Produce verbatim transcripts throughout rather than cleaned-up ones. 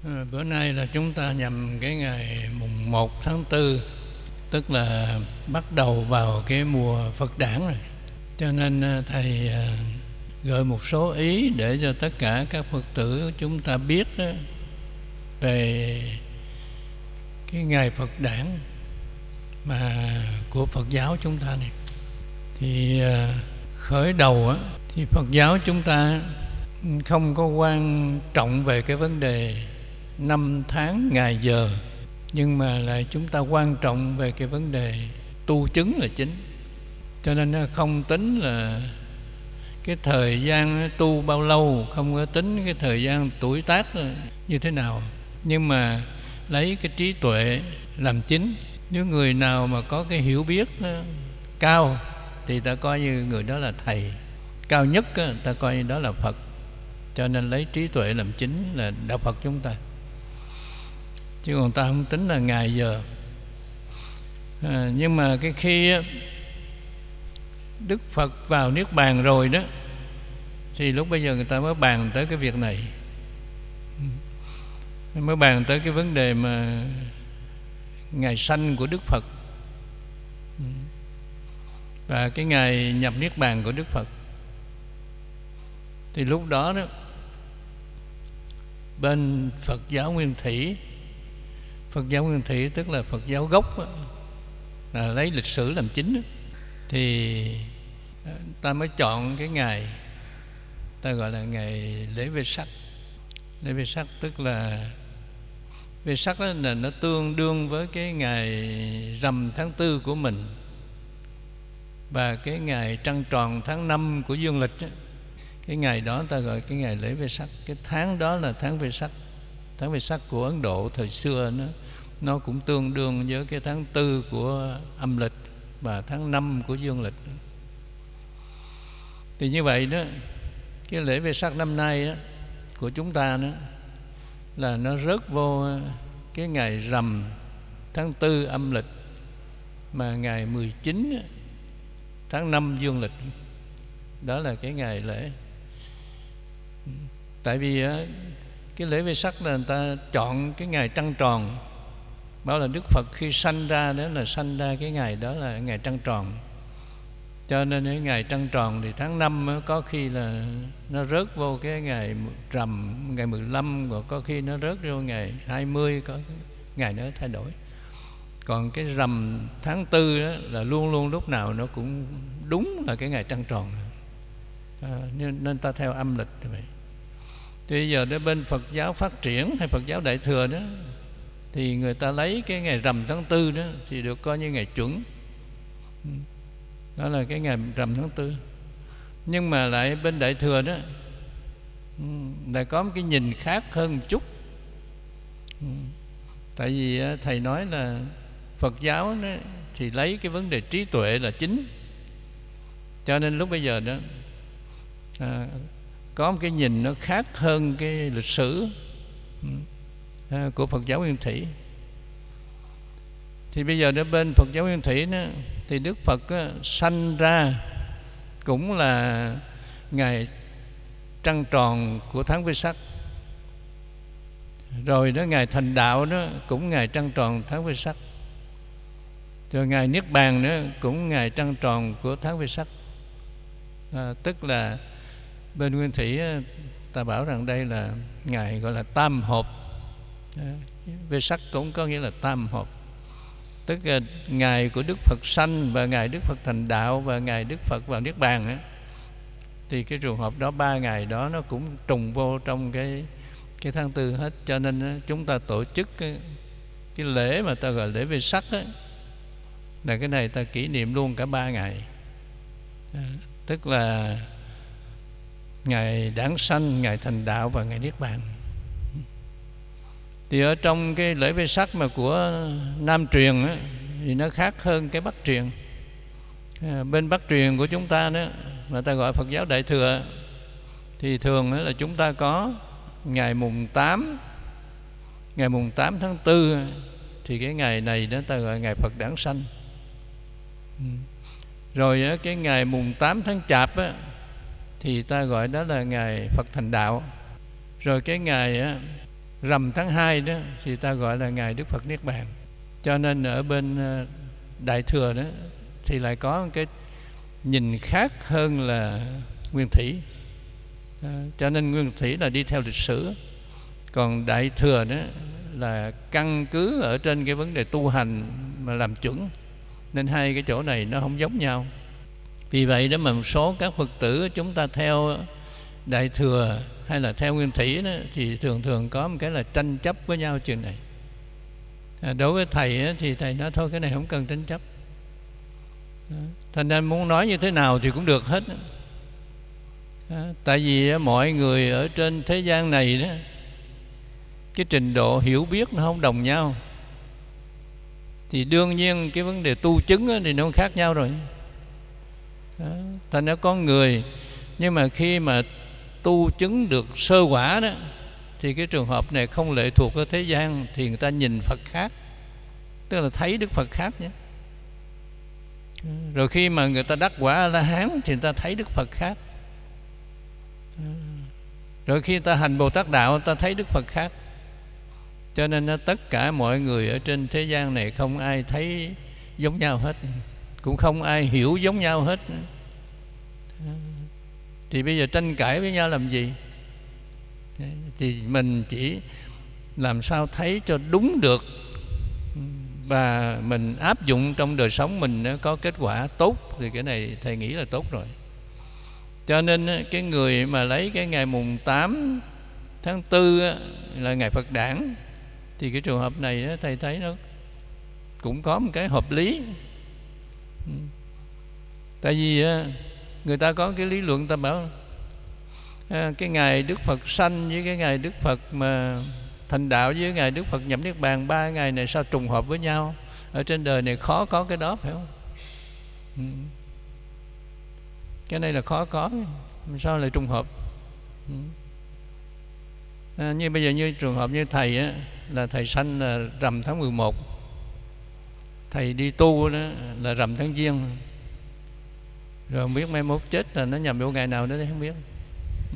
À, bữa nay là chúng ta nhằm cái ngày mùng một tháng tư, tức là bắt đầu vào cái mùa Phật đản rồi. Cho nên Thầy à, gợi một số ý để cho tất cả các Phật tử chúng ta biết á, về cái ngày Phật đản mà của Phật giáo chúng ta này. Thì à, khởi đầu á, thì Phật giáo chúng ta không có quan trọng về cái vấn đề năm tháng ngày giờ, nhưng mà lại chúng ta quan trọng về cái vấn đề tu chứng là chính. Cho nên nó không tính là cái thời gian tu bao lâu, không có tính cái thời gian tuổi tác như thế nào, nhưng mà lấy cái trí tuệ làm chính. Nếu người nào mà có cái hiểu biết cao thì ta coi như người đó là thầy cao nhất, ta coi như đó là Phật. Cho nên lấy trí tuệ làm chính là đạo Phật chúng ta, chứ còn ta không tính là ngày giờ. À, nhưng mà cái khi Đức Phật vào Niết Bàn rồi đó, thì lúc bây giờ người ta mới bàn tới cái việc này, mới bàn tới cái vấn đề mà ngày sanh của Đức Phật và cái ngày nhập Niết Bàn của Đức Phật. Thì lúc đó đó, bên Phật giáo Nguyên Thủy, Phật giáo Nguyên Thủy tức là Phật giáo gốc đó, là lấy lịch sử làm chính đó, thì ta mới chọn cái ngày ta gọi là ngày lễ Vesak. Lễ Vesak tức là Vesak đó là nó tương đương với cái ngày rằm tháng tư của mình và cái ngày trăng tròn tháng năm của dương lịch đó. Cái ngày đó ta gọi cái ngày lễ Vesak. Cái tháng đó là tháng Vesak. Tháng Vesak của Ấn Độ thời xưa nó nó cũng tương đương với cái tháng tư của âm lịch và tháng năm của dương lịch. Thì như vậy đó, cái lễ Vesak năm nay đó, của chúng ta đó, là nó rớt vô cái ngày rằm tháng tư âm lịch, mà ngày mười chín tháng năm dương lịch. Đó là cái ngày lễ. Tại vì cái lễ Vesak là người ta chọn cái ngày trăng tròn, bảo là Đức Phật khi sanh ra đó là sanh ra cái ngày đó là ngày trăng tròn. Cho nên cái ngày trăng tròn thì tháng năm có khi là nó rớt vô cái ngày rằm ngày mười lăm, rồi có khi nó rớt vô ngày hai mươi, có ngày nó thay đổi. Còn cái rằm tháng tư đó là luôn luôn lúc nào nó cũng đúng là cái ngày trăng tròn. À, nên, nên ta theo âm lịch như vậy. Thì bây giờ đến bên Phật giáo phát triển hay Phật giáo Đại Thừa đó, thì người ta lấy cái ngày rằm tháng tư đó thì được coi như ngày chuẩn. Đó là cái ngày rằm tháng tư. Nhưng mà lại bên Đại Thừa đó lại có một cái nhìn khác hơn một chút. Tại vì thầy nói là Phật giáo đó, thì lấy cái vấn đề trí tuệ là chính. Cho nên lúc bây giờ đó à, có một cái nhìn nó khác hơn cái lịch sử à, của Phật giáo Nguyên Thủy. Thì bây giờ ở bên Phật giáo Nguyên Thủy đó, thì Đức Phật á, sanh ra cũng là ngày trăng tròn của tháng Vesak. Rồi đó ngày thành đạo đó cũng ngày trăng tròn tháng Vesak. Rồi ngày Niết Bàn nữa cũng ngày trăng tròn của tháng Vesak. À, tức là bên Nguyên Thủy ta bảo rằng đây là ngày gọi là tam hợp. À, Vesak cũng có nghĩa là tam hợp, tức là ngày của Đức Phật sanh và ngày Đức Phật thành đạo và ngày Đức Phật vào Niết Bàn ấy. Thì cái trường hợp đó, ba ngày đó nó cũng trùng vô trong cái cái tháng tư hết. Cho nên chúng ta tổ chức cái, cái lễ mà ta gọi lễ Vesak ấy, là cái này ta kỷ niệm luôn cả ba ngày. À, tức là ngày đản sanh, ngày thành đạo và ngày Niết Bàn. Thì ở trong cái lễ Vesak mà của Nam truyền á, thì nó khác hơn cái Bắc truyền. À, bên Bắc truyền của chúng ta đó, mà ta gọi Phật giáo Đại Thừa, thì thường là chúng ta có ngày mùng tám, ngày mùng tám tháng tư, thì cái ngày này đó ta gọi ngày Phật đản sanh. Rồi cái ngày mùng tám tháng Chạp á, thì ta gọi đó là ngày Phật thành đạo. Rồi cái ngày á, rằm tháng hai đó thì ta gọi là ngày Đức Phật Niết Bàn. Cho nên ở bên Đại Thừa đó thì lại có cái nhìn khác hơn là Nguyên Thủy. À, cho nên Nguyên Thủy là đi theo lịch sử, còn Đại Thừa đó là căn cứ ở trên cái vấn đề tu hành mà làm chuẩn. Nên hai cái chỗ này nó không giống nhau. Vì vậy đó mà một số các Phật tử chúng ta theo Đại Thừa hay là theo Nguyên Thủy đó, thì thường thường có một cái là tranh chấp với nhau chuyện này. À, đối với thầy á, thì thầy nói thôi cái này không cần tranh chấp. À, thành ra muốn nói như thế nào thì cũng được hết. À, tại vì á, mọi người ở trên thế gian này đó, cái trình độ hiểu biết nó không đồng nhau, thì đương nhiên cái vấn đề tu chứng á, thì nó khác nhau rồi. À, thành ra có người nhưng mà khi mà tu chứng được sơ quả đó, thì cái trường hợp này không lệ thuộc ở thế gian, thì người ta nhìn Phật khác, tức là thấy Đức Phật khác nhé. Rồi khi mà người ta đắc quả A-la-hán thì người ta thấy Đức Phật khác. Rồi khi người ta hành Bồ Tát Đạo, người ta thấy Đức Phật khác. Cho nên tất cả mọi người ở trên thế gian này không ai thấy giống nhau hết, cũng không ai hiểu giống nhau hết. Thì bây giờ tranh cãi với nhau làm gì? Thì mình chỉ làm sao thấy cho đúng được, và mình áp dụng trong đời sống mình có kết quả tốt, thì cái này thầy nghĩ là tốt rồi. Cho nên cái người mà lấy cái ngày mùng tám tháng tư là ngày Phật đản, thì cái trường hợp này thầy thấy nó cũng có một cái hợp lý. Tại vì người ta có cái lý luận, ta bảo cái ngày Đức Phật sanh với cái ngày Đức Phật mà thành đạo với ngày Đức Phật nhập Niết Bàn, ba ngày này sao trùng hợp với nhau? Ở trên đời này khó có cái đó, phải không? Ừ. Cái này là khó có, sao lại trùng hợp? Ừ. À, như bây giờ như trường hợp như thầy á, là thầy sanh là rằm tháng mười một, thầy đi tu đó là rằm tháng Giêng, rồi không biết mai mốt chết là nó nhầm vô ngày nào đó không biết. Ừ.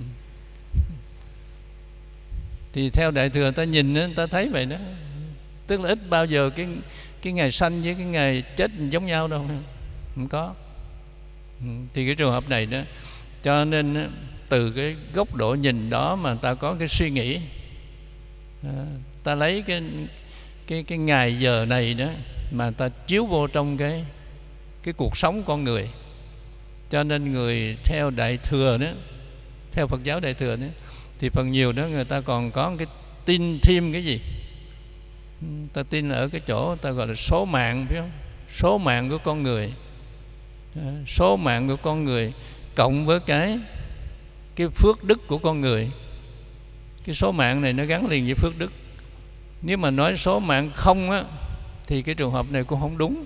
Thì theo Đại Thừa ta nhìn đó, ta thấy vậy đó, tức là ít bao giờ cái cái ngày sanh với cái ngày chết giống nhau đâu, không có. Ừ. Thì cái trường hợp này đó, cho nên từ cái góc độ nhìn đó mà ta có cái suy nghĩ, à, ta lấy cái cái cái ngày giờ này đó mà ta chiếu vô trong cái cái cuộc sống con người. Cho nên người theo Đại Thừa đó, theo Phật giáo Đại Thừa đó, thì phần nhiều đó người ta còn có cái tin thêm cái gì? Ta tin ở cái chỗ ta gọi là số mạng, phải không? Số mạng của con người, số mạng của con người cộng với cái cái phước đức của con người. Cái số mạng này nó gắn liền với phước đức. Nếu mà nói số mạng không á, thì cái trường hợp này cũng không đúng.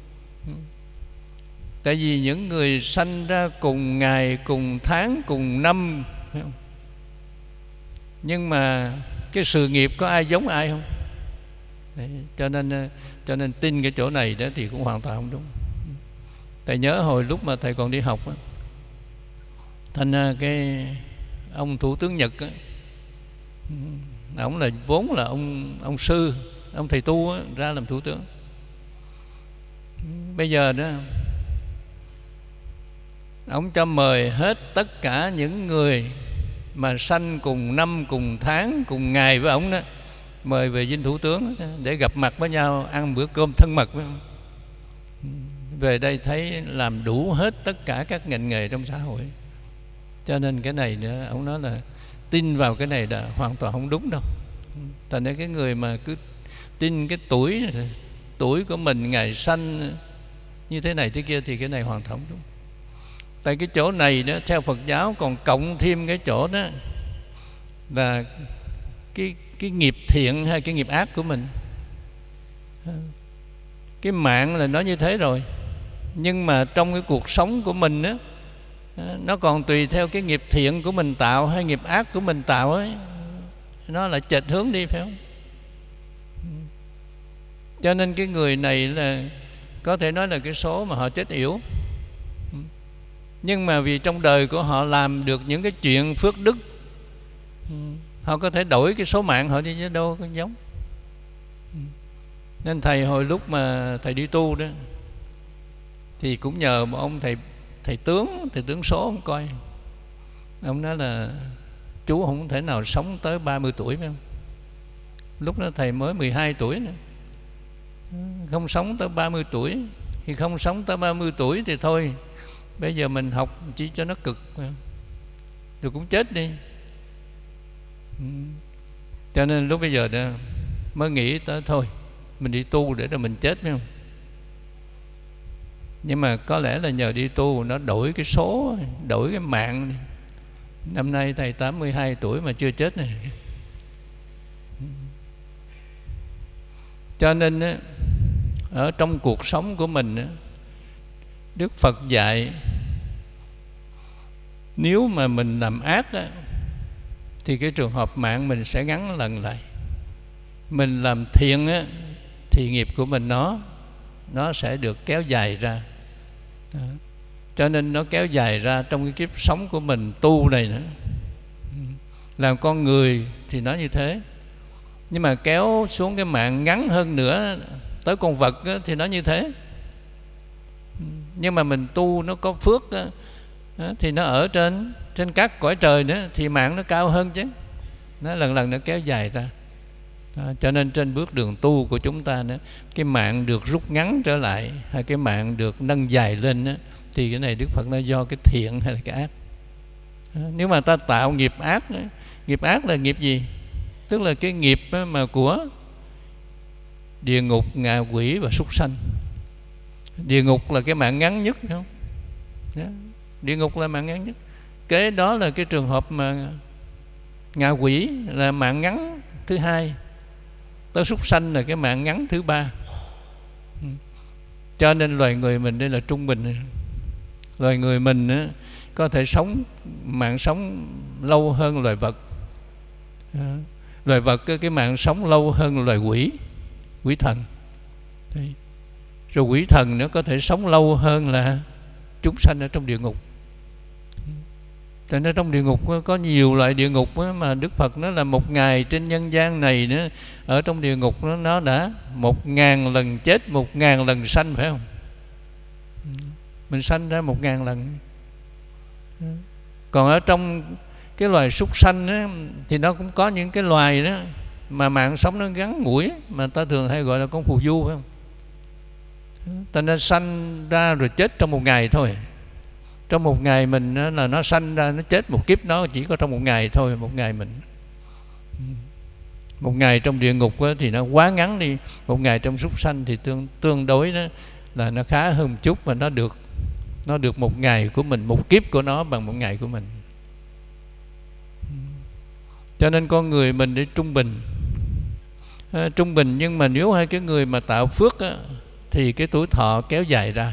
Tại vì những người sanh ra cùng ngày, cùng tháng, cùng năm, phải không? Nhưng mà cái sự nghiệp có ai giống ai không? Đấy, cho nên cho nên tin cái chỗ này đó thì cũng hoàn toàn không đúng. Thầy nhớ hồi lúc mà thầy còn đi học á, thành ra cái ông thủ tướng Nhật á, ông là vốn là ông ông sư, ông thầy tu á, ra làm thủ tướng. Bây giờ đó ông cho mời hết tất cả những người mà sanh cùng năm, cùng tháng, cùng ngày với ông đó, mời về dinh thủ tướng để gặp mặt với nhau, ăn bữa cơm thân mật với ông. Về đây thấy làm đủ hết tất cả các ngành nghề trong xã hội. Cho nên cái này nữa, ông nói là tin vào cái này là hoàn toàn không đúng đâu. Thành ra cái người mà cứ tin cái tuổi tuổi của mình, ngày sanh như thế này thế kia, thì cái này hoàn toàn không đúng. Tại cái chỗ này đó, theo Phật giáo còn cộng thêm cái chỗ đó là cái cái nghiệp thiện hay cái nghiệp ác của mình. Cái mạng là nó như thế rồi, nhưng mà trong cái cuộc sống của mình á, nó còn tùy theo cái nghiệp thiện của mình tạo hay nghiệp ác của mình tạo ấy, nó lại chệch hướng đi, phải không? Cho nên cái người này là có thể nói là cái số mà họ chết yểu, nhưng mà vì trong đời của họ làm được những cái chuyện phước đức, Họ có thể đổi cái số mạng họ đi chứ đâu có giống. Nên thầy hồi lúc mà thầy đi tu đó thì cũng nhờ một ông thầy thầy tướng, thầy tướng số ông coi. Ông nói là chú không thể nào sống tới ba mươi tuổi phải không? Lúc đó thầy mới mười hai tuổi nữa. Không sống tới ba mươi tuổi. Thì không sống tới ba mươi tuổi thì thôi, bây giờ mình học chỉ cho nó cực, rồi cũng chết đi. Cho nên lúc bây giờ đó mới nghĩ tới thôi mình đi tu để rồi mình chết phải không? Nhưng mà có lẽ là nhờ đi tu nó đổi cái số, đổi cái mạng. Năm nay thầy tám mươi hai tuổi mà chưa chết này. Cho nên á, ở trong cuộc sống của mình á, Đức Phật dạy nếu mà mình làm ác á, thì cái trường hợp mạng mình sẽ ngắn lần lại. Mình làm thiện á, thì nghiệp của mình nó nó sẽ được kéo dài ra. Đó. Cho nên nó kéo dài ra trong cái kiếp sống của mình tu này nữa. Làm con người thì nó như thế, nhưng mà kéo xuống cái mạng ngắn hơn nữa tới con vật á, thì nó như thế. Nhưng mà mình tu nó có phước á, thì nó ở trên trên các cõi trời nữa thì mạng nó cao hơn chứ. Nó lần lần nó kéo dài ra. Đó, cho nên trên bước đường tu của chúng ta nữa, cái mạng được rút ngắn trở lại hay cái mạng được nâng dài lên đó, thì cái này Đức Phật nói do cái thiện hay là cái ác. Đó, nếu mà ta tạo nghiệp ác đó, nghiệp ác là nghiệp gì? Tức là cái nghiệp mà của địa ngục, ngạ quỷ và súc sanh. Địa ngục là cái mạng ngắn nhất, không? Đó, địa ngục là mạng ngắn nhất. Kế đó là cái trường hợp mà ngạ quỷ là mạng ngắn thứ hai. Tới súc sanh là cái mạng ngắn thứ ba. Cho nên loài người mình đây là trung bình. Loài người mình á, có thể sống mạng sống lâu hơn loài vật. Đó. Loài vật cái mạng sống lâu hơn loài quỷ, quỷ thần. Đấy. Rồi quỷ thần nó có thể sống lâu hơn là chúng sanh ở trong địa ngục. Tại nó trong địa ngục có nhiều loại địa ngục mà Đức Phật nói là một ngày trên nhân gian này nữa, ở trong địa ngục nó, nó đã một ngàn lần chết, một ngàn lần sanh, phải không? Mình sanh ra một ngàn lần. Còn ở trong cái loài súc sanh đó, thì nó cũng có những cái loài đó mà mạng sống nó ngắn ngủi, mà ta thường hay gọi là con phù du, phải không? Ta nên sanh ra rồi chết trong một ngày thôi. Trong một ngày mình là nó sanh ra, nó chết một kiếp nó chỉ có trong một ngày thôi. Một ngày mình Một ngày trong địa ngục thì nó quá ngắn đi. Một ngày trong súc sanh thì tương, tương đối đó là nó khá hơn một chút. Mà nó được Nó được một ngày của mình, một kiếp của nó bằng một ngày của mình. Cho nên con người mình để trung bình à, Trung bình, nhưng mà nếu hai cái người mà tạo phước á, thì cái tuổi thọ kéo dài ra.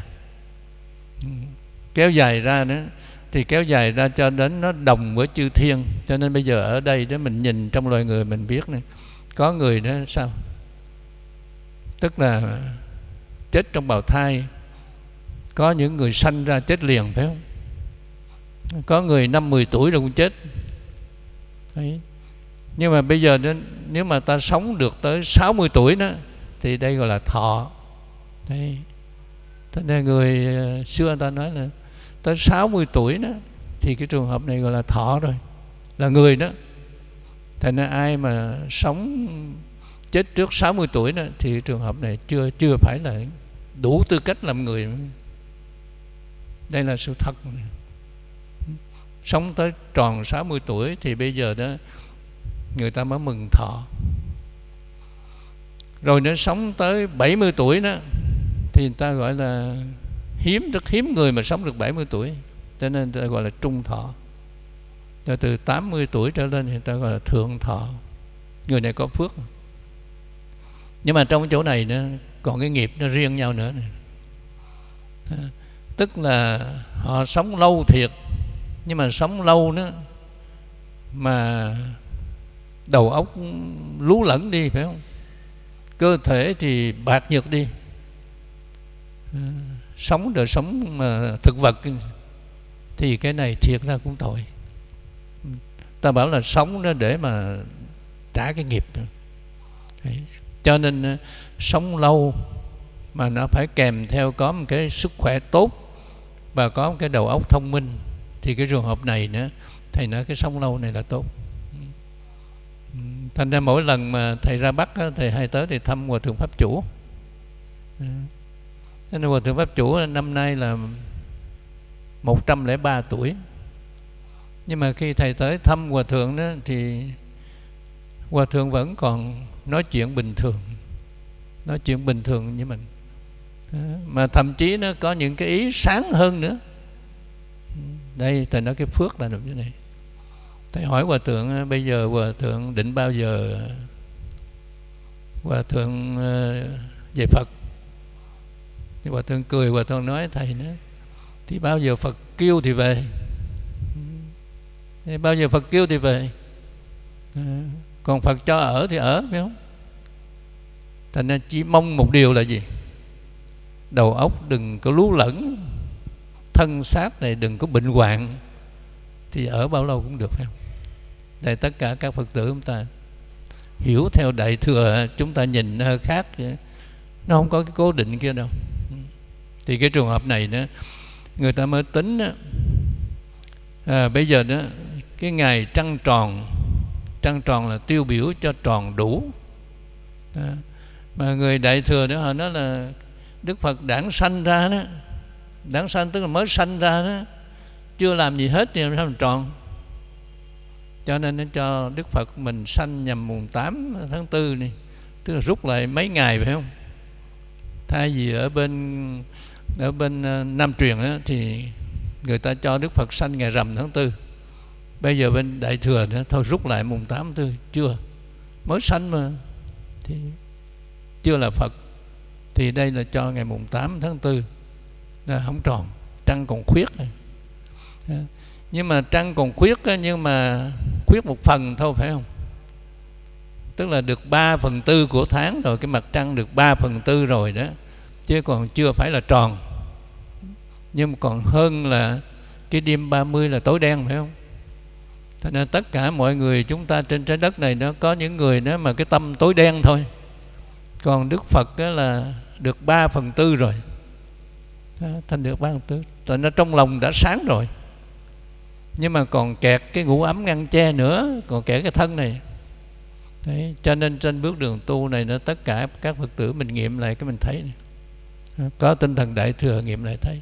Kéo dài ra nữa, thì kéo dài ra cho đến nó đồng với chư thiên. Cho nên bây giờ ở đây đó mình nhìn trong loài người mình biết này, có người đó sao? Tức là chết trong bào thai. Có những người sanh ra chết liền, phải không? Có người năm mười tuổi rồi cũng chết. Đấy. Nhưng mà bây giờ nếu mà ta sống được tới sáu mươi tuổi đó, thì đây gọi là thọ. Đấy. Thế nên người xưa ta nói là tới sáu mươi tuổi đó, thì cái trường hợp này gọi là thọ rồi, là người đó. Thành ra ai mà sống chết trước sáu mươi tuổi đó, thì trường hợp này chưa chưa phải là đủ tư cách làm người. Đây là sự thật. Sống tới tròn sáu mươi tuổi thì bây giờ đó người ta mới mừng thọ. Rồi nó sống tới bảy mươi tuổi đó thì người ta gọi là hiếm, rất hiếm người mà sống được bảy mươi tuổi. Cho nên người ta gọi là trung thọ. Rồi từ tám mươi tuổi trở lên thì người ta gọi là thượng thọ. Người này có phước. Nhưng mà trong chỗ này nó còn cái nghiệp nó riêng nhau nữa này. Tức là họ sống lâu thiệt, nhưng mà sống lâu đó mà đầu óc lú lẫn đi, phải không? Cơ thể thì bạc nhược đi. À, sống đời sống mà thực vật thì cái này thiệt ra cũng tội. Ta bảo là sống đó để mà trả cái nghiệp. Đấy. Cho nên sống lâu mà nó phải kèm theo có một cái sức khỏe tốt và có một cái đầu óc thông minh, thì cái trường hợp này nữa thầy nói cái sống lâu này là tốt. Thành ra mỗi lần mà thầy ra Bắc đó, thầy hay tới thì thăm Hòa Thượng Pháp Chủ. Nên Hòa Thượng Pháp Chủ năm nay là một trăm lẻ ba tuổi. Nhưng mà khi thầy tới thăm Hòa Thượng đó, thì Hòa Thượng vẫn còn nói chuyện bình thường, nói chuyện bình thường như mình. Mà thậm chí nó có những cái ý sáng hơn nữa. Đây thầy nói cái phước là được như này. Thầy hỏi Hòa Thượng bây giờ Hòa Thượng định bao giờ Hòa Thượng về Phật? Thì Hòa Thượng cười, Hòa Thượng nói thầy nữa, thì bao giờ Phật kêu thì về, thì bao giờ Phật kêu thì về, còn Phật cho ở thì ở, phải không? Thành ra chỉ mong một điều là gì? Đầu óc đừng có lú lẫn, thân xác này đừng có bệnh hoạn, thì ở bao lâu cũng được, phải không? Để tất cả các Phật tử chúng ta hiểu theo Đại Thừa, chúng ta nhìn hơi khác chứ nó không có cái cố định kia đâu. Thì cái trường hợp này đó, người ta mới tính đó, à, bây giờ đó cái ngày trăng tròn, trăng tròn là tiêu biểu cho tròn đủ. À, mà người Đại Thừa đó họ nói là Đức Phật đản sanh ra đó, đản sanh tức là mới sanh ra đó, chưa làm gì hết thì làm sao mình tròn. Cho nên nó cho Đức Phật mình sanh nhằm mùng tám tháng tư này, tức là rút lại mấy ngày, phải không? Thay vì ở bên ở bên Nam truyền đó, thì người ta cho Đức Phật sanh ngày rằm tháng tư. Bây giờ bên Đại Thừa đó, thôi rút lại mùng tám tháng tư, chưa, mới sanh mà, thì chưa là Phật, thì đây là cho ngày mùng tám tháng tư, là không tròn, trăng còn khuyết này. Nhưng mà trăng còn khuyết đó, nhưng mà khuyết một phần thôi, phải không? Tức là được ba phần tư của tháng rồi, cái mặt trăng được ba phần tư rồi đó, chứ còn chưa phải là tròn. Nhưng mà còn hơn là cái đêm ba mươi là tối đen, phải không? Thế nên tất cả mọi người chúng ta trên trái đất này nó có những người đó mà cái tâm tối đen thôi. Còn Đức Phật đó là được ba phần tư rồi, thành được ba phần tư, rồi nó trong lòng đã sáng rồi. Nhưng mà còn kẹt cái ngũ ấm ngăn che nữa, còn kẹt cái thân này. Đấy, cho nên trên bước đường tu này nó tất cả các Phật tử mình nghiệm lại cái mình thấy này. Có tinh thần Đại Thừa nghiệm lại thấy.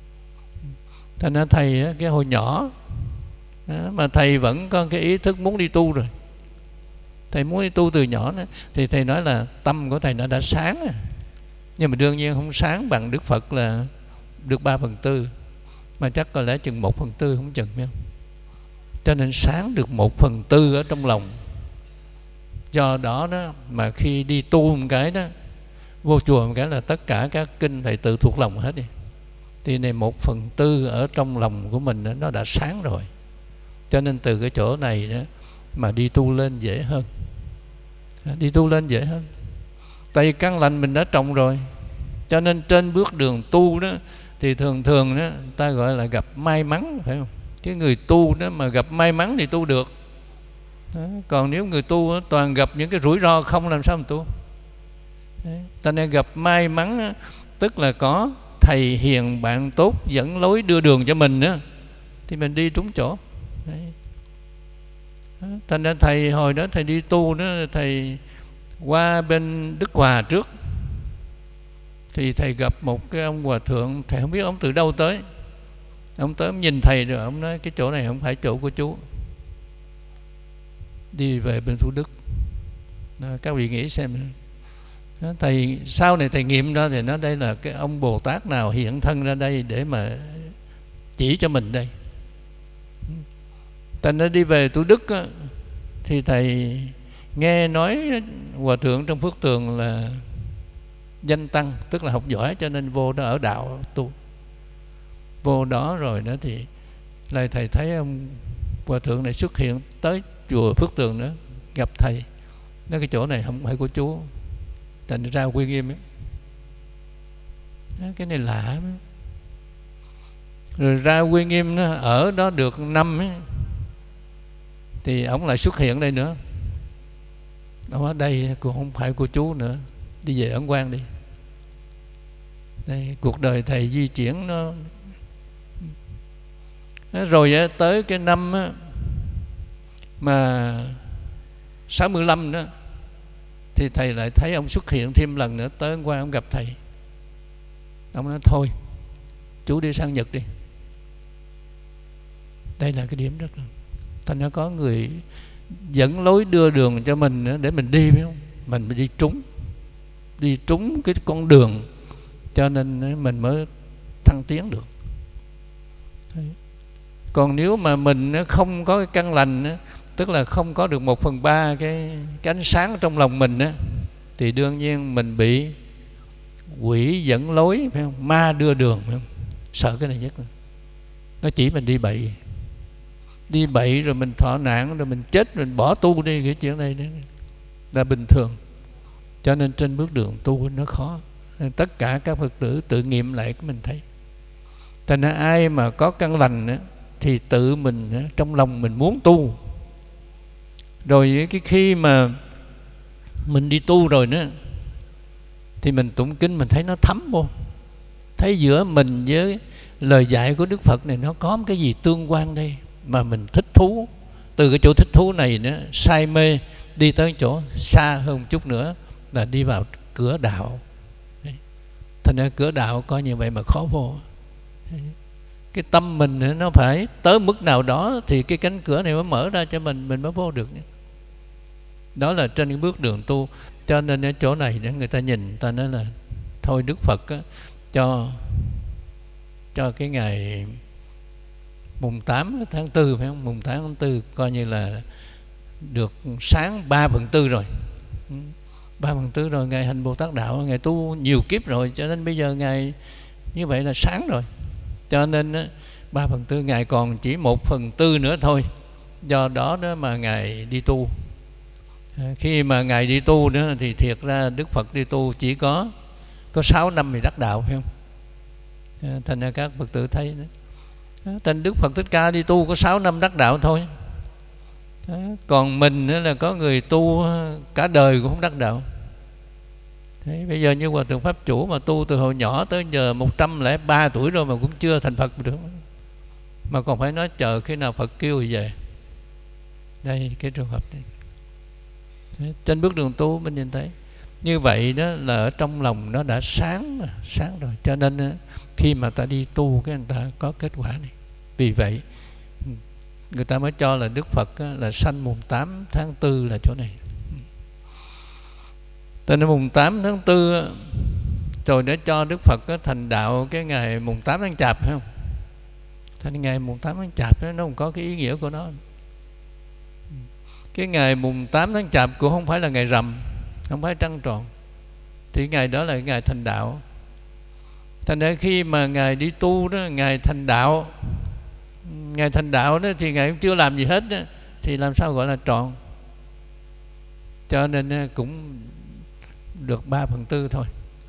Thành ra thầy cái hồi nhỏ đó, mà thầy vẫn có cái ý thức muốn đi tu rồi. Thầy muốn đi tu từ nhỏ đó, thì thầy nói là tâm của thầy nó đã sáng à. Nhưng mà đương nhiên không sáng bằng Đức Phật là được ba phần tư, mà chắc có lẽ chừng một phần tư không chừng, phải không? Cho nên sáng được một phần tư ở trong lòng. Do đó đó mà khi đi tu một cái đó, vô chùa một cái là tất cả các kinh thầy tự thuộc lòng hết đi. Thì này một phần tư ở trong lòng của mình đó, nó đã sáng rồi. Cho nên từ cái chỗ này đó mà đi tu lên dễ hơn, đi tu lên dễ hơn. Tại vì căn lành mình đã trồng rồi. Cho nên trên bước đường tu đó thì thường thường đó ta gọi là gặp may mắn, phải không? Cái người tu đó mà gặp may mắn thì tu được đó. Còn nếu người tu đó, toàn gặp những cái rủi ro không làm sao mà tu. Ta nên gặp may mắn đó, tức là có thầy hiền bạn tốt dẫn lối đưa đường cho mình đó, thì mình đi trúng chỗ. Đấy. Thành ra thầy hồi đó thầy đi tu đó, thầy qua bên Đức Hòa trước, thì thầy gặp một cái ông hòa thượng, thầy không biết ông từ đâu tới. Ông tới ông nhìn thầy rồi ông nói cái chỗ này không phải chỗ của chú, đi về bên Thủ Đức. Đó, các vị nghĩ xem. Đó, thầy sau này thầy nghiệm ra thì nói đây là cái ông Bồ Tát nào hiện thân ra đây để mà chỉ cho mình đây. Thành nó đi về Thủ Đức á, thì thầy nghe nói hòa thượng trong Phước Tường là danh tăng, tức là học giỏi, cho nên vô đó ở đạo tu. Vô đó rồi đó thì lại thầy thấy ông hòa thượng này xuất hiện tới chùa Phước Tường nữa, gặp thầy. Nói cái chỗ này không phải của chú, thành ra Quy Nghiêm ấy. Đó, cái này lạ ấy. Rồi ra Quy Nghiêm nó ở đó được năm ấy. thì ông lại xuất hiện đây nữa. Ông ở đây cũng không phải của chú nữa, đi về Ấn Quang đi. Đây, cuộc đời thầy di chuyển nó. Rồi tới cái năm mà sáu mươi lăm đó, thì thầy lại thấy ông xuất hiện thêm lần nữa. Tới Ấn Quang ông gặp thầy, ông nói thôi chú đi sang Nhật đi. Đây là cái điểm rất là, thành ra có người dẫn lối đưa đường cho mình để mình đi, phải không? Mình đi trúng, đi trúng cái con đường, cho nên mình mới thăng tiến được. Còn nếu mà mình không có cái căn lành, tức là không có được một phần ba cái, cái ánh sáng trong lòng mình á, thì đương nhiên mình bị quỷ dẫn lối, phải không? Ma đưa đường, phải không? Sợ cái này nhất. Nó chỉ mình đi bậy, đi bậy rồi mình thọ nạn, rồi mình chết, mình bỏ tu đi. Cái chuyện này là bình thường. Cho nên trên bước đường tu nó khó. Tất cả các Phật tử tự nghiệm lại cái mình thấy. Thành ra ai mà có căn lành á, thì tự mình á, trong lòng mình muốn tu. Rồi cái khi mà mình đi tu rồi nữa, thì mình tụng kinh mình thấy nó thấm vô. Thấy giữa mình với lời dạy của Đức Phật này nó có một cái gì tương quan đây, mà mình thích thú. Từ cái chỗ thích thú này nữa, say mê, đi tới chỗ xa hơn một chút nữa là đi vào cửa đạo. Thành ra cửa đạo coi như vậy mà khó vô. Cái tâm mình nó phải tới mức nào đó thì cái cánh cửa này mới mở ra cho mình, mình mới vô được. Đó là trên cái bước đường tu. Cho nên ở chỗ này người ta nhìn, người ta nói là thôi Đức Phật á, cho cho cái ngày mùng tám tháng tư, phải không? Mùng tám tháng tư coi như là được sáng ba phần tư rồi. Ba phần tư rồi, Ngài hành Bồ Tát Đạo, Ngài tu nhiều kiếp rồi, cho nên bây giờ Ngài như vậy là sáng rồi. Cho nên ba phần tư, Ngài còn chỉ một phần tư nữa thôi. Do đó đó mà Ngài đi tu. Khi mà Ngài đi tu nữa thì thiệt ra Đức Phật đi tu chỉ có có sáu năm thì đắc đạo, phải không? Thành ra các Phật tử thấy đó. Thành Đức Phật Thích Ca đi tu có sáu năm đắc đạo thôi. Đó. Còn mình là có người tu cả đời cũng không đắc đạo. Thế bây giờ như Hòa Thượng Pháp Chủ mà tu từ hồi nhỏ tới giờ một trăm lẻ ba tuổi rồi mà cũng chưa thành Phật được, mà còn phải nói chờ khi nào Phật kêu thì về. Đây cái trường hợp này. Thế, trên bước đường tu mình nhìn thấy như vậy đó là ở trong lòng nó đã sáng, sáng rồi. Cho nên khi mà ta đi tu cái người ta có kết quả này. Vì vậy người ta mới cho là Đức Phật là sanh mùng tám tháng tư là chỗ này. Từ năm mùng tám tháng tư rồi để cho Đức Phật thành đạo cái ngày mùng tám tháng Chạp, phải không? Thành ngày mùng tám tháng Chạp nó không có cái ý nghĩa của nó. Cái ngày mùng tám tháng Chạp cũng không phải là ngày rằm, không phải trăng tròn, thì ngày đó là ngày thành đạo. Thành ra khi mà Ngài đi tu đó, Ngài thành đạo, Ngài thành đạo đó thì Ngài cũng chưa làm gì hết đó, thì làm sao gọi là tròn. Cho nên cũng được ba phần tư thôi,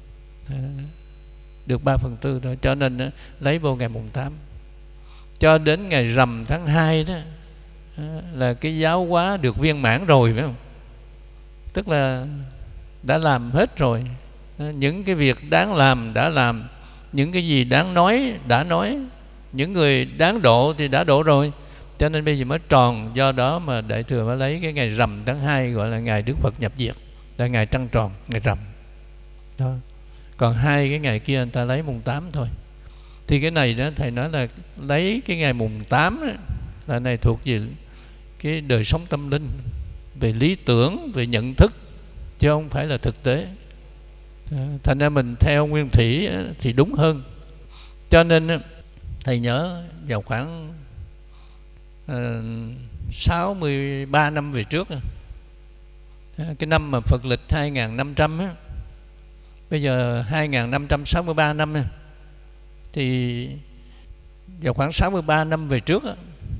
được ba phần tư thôi. Cho nên lấy vô ngày mùng tám cho đến ngày rằm tháng hai đó là cái giáo hóa được viên mãn rồi, phải không? Tức là đã làm hết rồi, những cái việc đáng làm đã làm, những cái gì đáng nói đã nói, những người đáng độ thì đã độ rồi. Cho nên bây giờ mới tròn. Do đó mà Đại Thừa mới lấy cái ngày rằm tháng hai gọi là ngày Đức Phật nhập diệt, là ngày trăng tròn, ngày rằm đó. Còn hai cái ngày kia người ta lấy mùng tám thôi. Thì cái này đó thầy nói là lấy cái ngày mùng tám đó, là này thuộc về cái đời sống tâm linh, về lý tưởng, về nhận thức, chứ không phải là thực tế. Thành ra mình theo nguyên thủy thì đúng hơn. Cho nên thầy nhớ vào khoảng uh, sáu mươi ba năm về trước, cái năm mà Phật lịch hai nghìn năm trăm á, bây giờ hai nghìn năm trăm sáu mươi ba năm á, thì vào khoảng sáu mươi ba năm về trước á,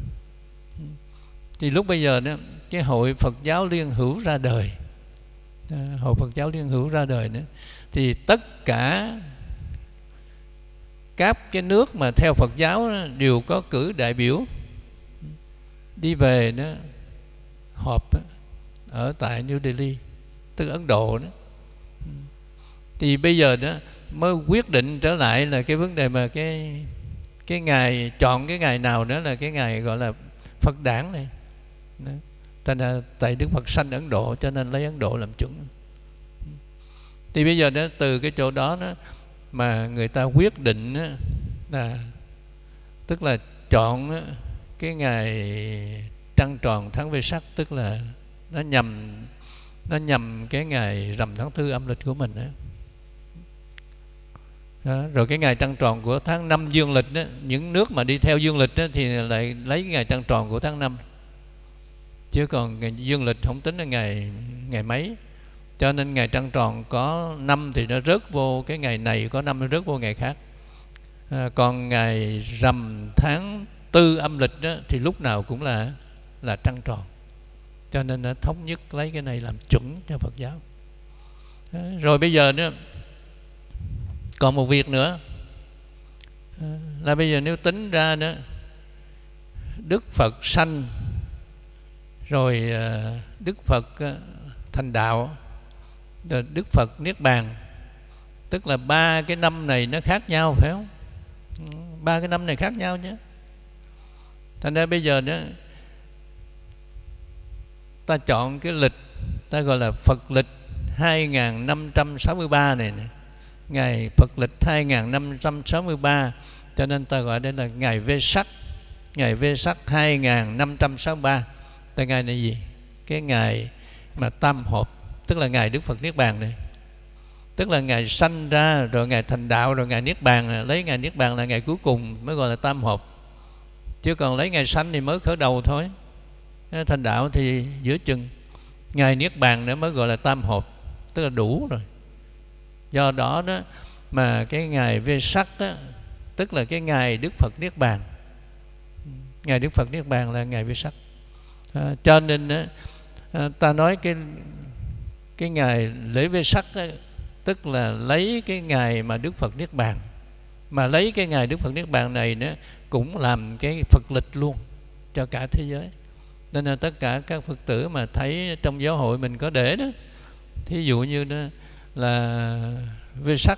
thì lúc bây giờ đó cái hội Phật giáo Liên Hữu ra đời. Hội Phật giáo Liên Hữu ra đời nữa, thì tất cả các cái nước mà theo Phật giáo đó, đều có cử đại biểu đi về đó họp ở tại New Delhi, tức Ấn Độ đó. Thì bây giờ đó mới quyết định trở lại là cái vấn đề mà cái cái ngày chọn cái ngày nào đó là cái ngày gọi là Phật đản này. Đó. Tại, là, tại Đức Phật sanh Ấn Độ cho nên lấy Ấn Độ làm chuẩn. Thì bây giờ đó từ cái chỗ đó, đó mà người ta quyết định đó, là tức là chọn đó, cái ngày trăng tròn tháng Vesak, tức là nó nhằm nó nhằm cái ngày rằm tháng tư âm lịch của mình đó. Đó, rồi cái ngày trăng tròn của tháng năm dương lịch đó, những nước mà đi theo dương lịch đó, thì lại lấy cái ngày trăng tròn của tháng năm, chứ còn ngày dương lịch không tính là ngày ngày mấy. Cho nên ngày trăng tròn có năm thì nó rớt vô cái ngày này, có năm nó rớt vô ngày khác. À, còn ngày rằm tháng tư âm lịch đó, thì lúc nào cũng là là trăng tròn. Cho nên nó thống nhất lấy cái này làm chuẩn cho Phật giáo. À, rồi bây giờ đó còn một việc nữa, à, là bây giờ nếu tính ra đó, Đức Phật sanh, rồi à, Đức Phật à, thành đạo, rồi Đức Phật niết bàn, tức là ba cái năm này nó khác nhau, phải không? Ba cái năm này khác nhau chứ. Thành ra bây giờ đó ta chọn cái lịch ta gọi là Phật lịch hai nghìn năm trăm sáu mươi ba này nè, ngày Phật lịch hai nghìn năm trăm sáu mươi ba, cho nên ta gọi đây là ngày Vesak, ngày Vesak hai nghìn năm trăm sáu mươi ba. Tại ngày này gì? Cái ngày mà tam hộp, tức là ngày Đức Phật niết bàn này, tức là ngày sanh ra rồi ngày thành đạo rồi ngày niết bàn. Lấy ngày niết bàn là ngày cuối cùng mới gọi là tam hộp, chứ còn lấy ngày sanh thì mới khởi đầu thôi, thành đạo thì giữa chừng, ngày niết bàn nữa mới gọi là tam hộp, tức là đủ rồi. Do đó đó mà cái ngày Vesak đó, tức là cái ngày Đức Phật niết bàn, ngày Đức Phật niết bàn là ngày Vesak. À, cho nên đó, à, ta nói cái cái ngày lễ Vesak đó, tức là lấy cái ngày mà Đức Phật niết bàn, mà lấy cái ngày Đức Phật niết bàn này nữa cũng làm cái Phật lịch luôn cho cả thế giới. Nên là tất cả các Phật tử mà thấy trong giáo hội mình có để đó, thí dụ như đó là Vesak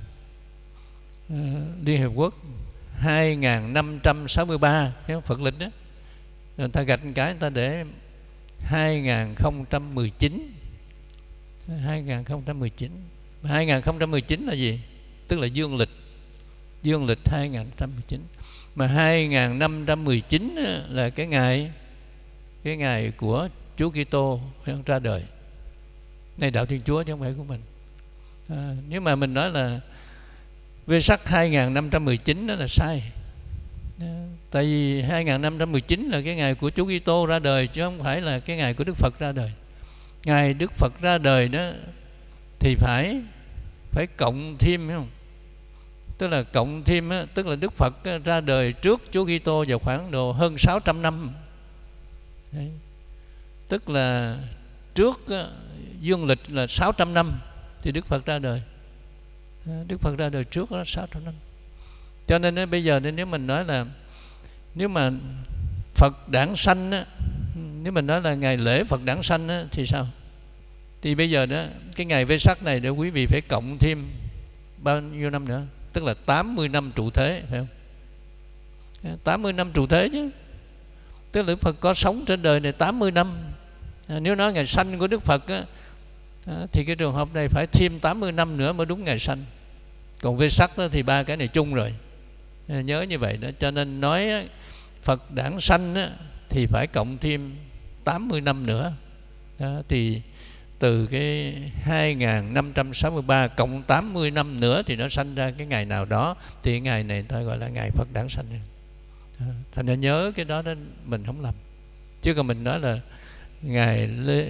uh, Liên Hiệp Quốc hai nghìn năm trăm sáu mươi ba, cái Phật lịch đó, rồi ta gạch một cái người ta để hai nghìn không trăm mười chín, hai nghìn không trăm mười chín. hai nghìn không trăm mười chín là gì? Tức là dương lịch, dương lịch hai nghìn không trăm mười chín. Mà hai nghìn năm trăm mười chín là cái ngày cái ngày của Chúa Kitô ra đời, này đạo Thiên Chúa chứ không phải của mình. À, nếu mà mình nói là Vesak hai nghìn năm trăm mười chín đó là sai. À, tại vì hai nghìn năm trăm mười chín là cái ngày của Chúa Kitô ra đời, chứ không phải là cái ngày của Đức Phật ra đời. Ngày Đức Phật ra đời đó thì phải phải cộng thêm, phải không? Tức là cộng thêm á, tức là Đức Phật ra đời trước Chúa Kitô vào khoảng độ hơn sáu trăm năm. Đấy. Tức là trước á, dương lịch là sáu trăm năm thì Đức Phật ra đời. Đức Phật ra đời trước đó sáu trăm năm. Cho nên á, bây giờ nên nếu mình nói là nếu mà Phật đản sanh á, nếu mình nói là ngày lễ Phật đản sanh á, thì sao? Thì bây giờ đó cái ngày Vesak này để quý vị phải cộng thêm bao nhiêu năm nữa? Tức là tám mươi năm trụ thế, phải không? tám mươi năm trụ thế chứ. Tức là Đức Phật có sống trên đời này tám mươi năm. À, nếu nói ngày sanh của Đức Phật á, à, thì cái trường hợp này phải thêm tám mươi năm nữa mới đúng ngày sanh. Còn Vesak đó thì ba cái này chung rồi. À, nhớ như vậy đó. Cho nên nói á, Phật đản sanh á, thì phải cộng thêm tám mươi năm nữa. Đó, thì từ cái hai nghìn năm trăm sáu mươi ba cộng tám mươi năm nữa thì nó sanh ra cái ngày nào đó, thì cái ngày này ta gọi là ngày Phật đản sanh. À, thành ra nhớ cái đó đó mình không lầm. Chứ còn mình nói là ngày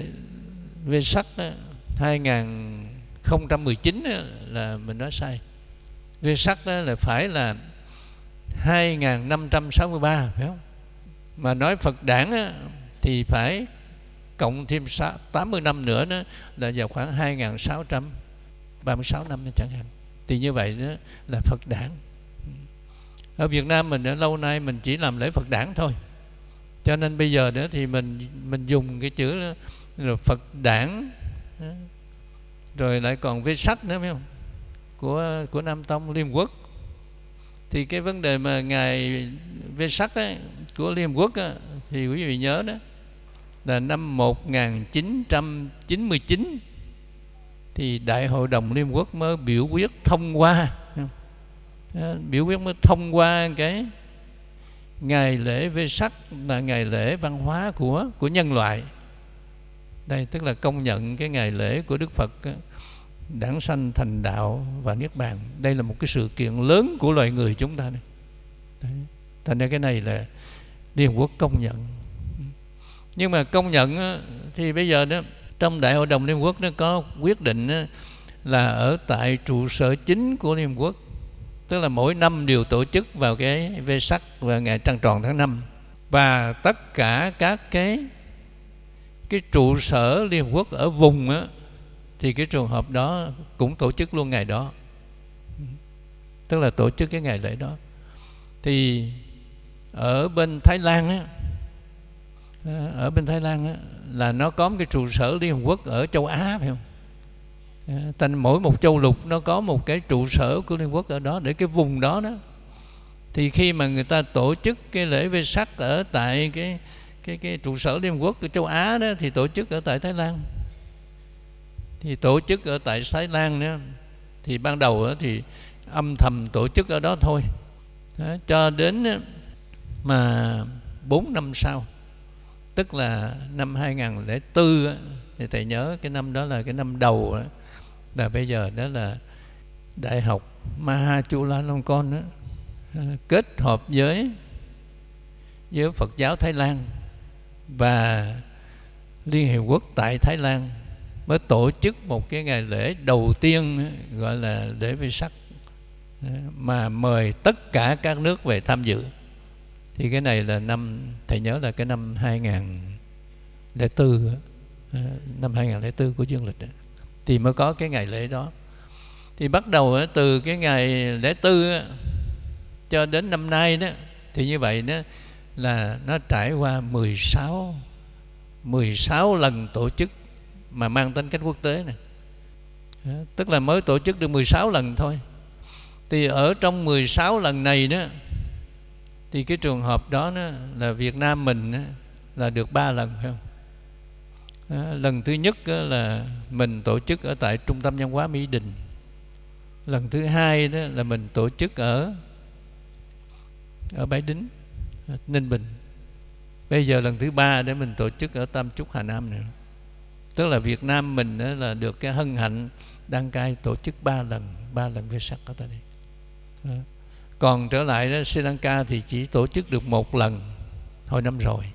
Vesak hai nghìn không trăm mười chín là mình nói sai. Vesak đó là phải là hai nghìn năm trăm sáu mươi ba, phải không? Mà nói Phật đản á, thì phải cộng thêm tám mươi năm nữa đó, là vào khoảng hai nghìn sáu trăm ba mươi sáu năm chẳng hạn. Thì như vậy đó là Phật đản. Ở Việt Nam mình đã lâu nay mình chỉ làm lễ Phật đản thôi. Cho nên bây giờ nữa thì mình mình dùng cái chữ đó, rồi Phật Đản, rồi lại còn Vesak nữa, phải không? Của của Nam Tông Liên Quốc. Thì cái vấn đề mà ngài Vesak ấy, của Liên Quốc ấy, thì quý vị nhớ đó là năm một nghìn chín trăm chín mươi chín thì Đại hội đồng Liên Quốc mới biểu quyết thông qua, biểu quyết mới thông qua cái ngày lễ Vesak là ngày lễ văn hóa của của nhân loại. Đây tức là công nhận cái ngày lễ của Đức Phật đản sanh thành đạo và niết bàn. Đây là một cái sự kiện lớn của loài người chúng ta này. Đấy. Thành ra cái này là Liên Quốc công nhận. Nhưng mà công nhận thì bây giờ đó trong Đại hội đồng Liên Quốc nó có quyết định là ở tại trụ sở chính của Liên Quốc, tức là mỗi năm đều tổ chức vào cái Vesak và ngày trăng tròn tháng năm, và tất cả các cái cái trụ sở Liên Quốc ở vùng á, thì cái trường hợp đó cũng tổ chức luôn ngày đó, tức là tổ chức cái ngày lễ đó. Thì ở bên Thái Lan á, ở bên Thái Lan á, là nó có một cái trụ sở Liên Hợp Quốc ở châu Á, phải không? Thành mỗi một châu lục nó có một cái trụ sở của Liên Hợp Quốc ở đó, để cái vùng đó đó. Thì khi mà người ta tổ chức cái lễ Vesak ở tại cái cái cái trụ sở Liên Hợp Quốc ở châu Á đó, thì tổ chức ở tại Thái Lan. Thì tổ chức ở tại Thái Lan đó, thì ban đầu đó, thì âm thầm tổ chức ở đó thôi. Đó, cho đến mà bốn năm sau, tức là năm hai nghìn không trăm lẻ bốn á, thì thầy nhớ cái năm đó là cái năm đầu á, là bây giờ đó là Đại học Mahachulalongkorn đó, kết hợp với với Phật giáo Thái Lan và Liên Hiệp Quốc tại Thái Lan mới tổ chức một cái ngày lễ đầu tiên gọi là lễ Vesak, mà mời tất cả các nước về tham dự. Thì cái này là năm, thầy nhớ là cái năm hai nghìn không trăm lẻ bốn, năm hai nghìn không trăm lẻ bốn của dương lịch đó, thì mới có cái ngày lễ đó. Thì bắt đầu từ cái ngày lẻ tư cho đến năm nay đó, thì như vậy đó là nó trải qua mười sáu mười sáu lần tổ chức mà mang tính cách quốc tế này. Tức là mới tổ chức được mười sáu lần thôi. Thì ở trong mười sáu lần này đó, thì cái trường hợp đó, đó là Việt Nam mình đó, là được ba lần, phải không? Đó, lần thứ nhất đó là mình tổ chức ở tại Trung tâm Văn hóa Mỹ Đình. Lần thứ hai đó là mình tổ chức ở ở Bái Đính, Ninh Bình. Bây giờ lần thứ ba để mình tổ chức ở Tam Trúc, Hà Nam nữa. Tức là Việt Nam mình đó là được cái hân hạnh đăng cai tổ chức ba lần, ba lần Vesak ở tại đây. Đó. Còn trở lại đó, Sri Lanka thì chỉ tổ chức được một lần hồi năm rồi.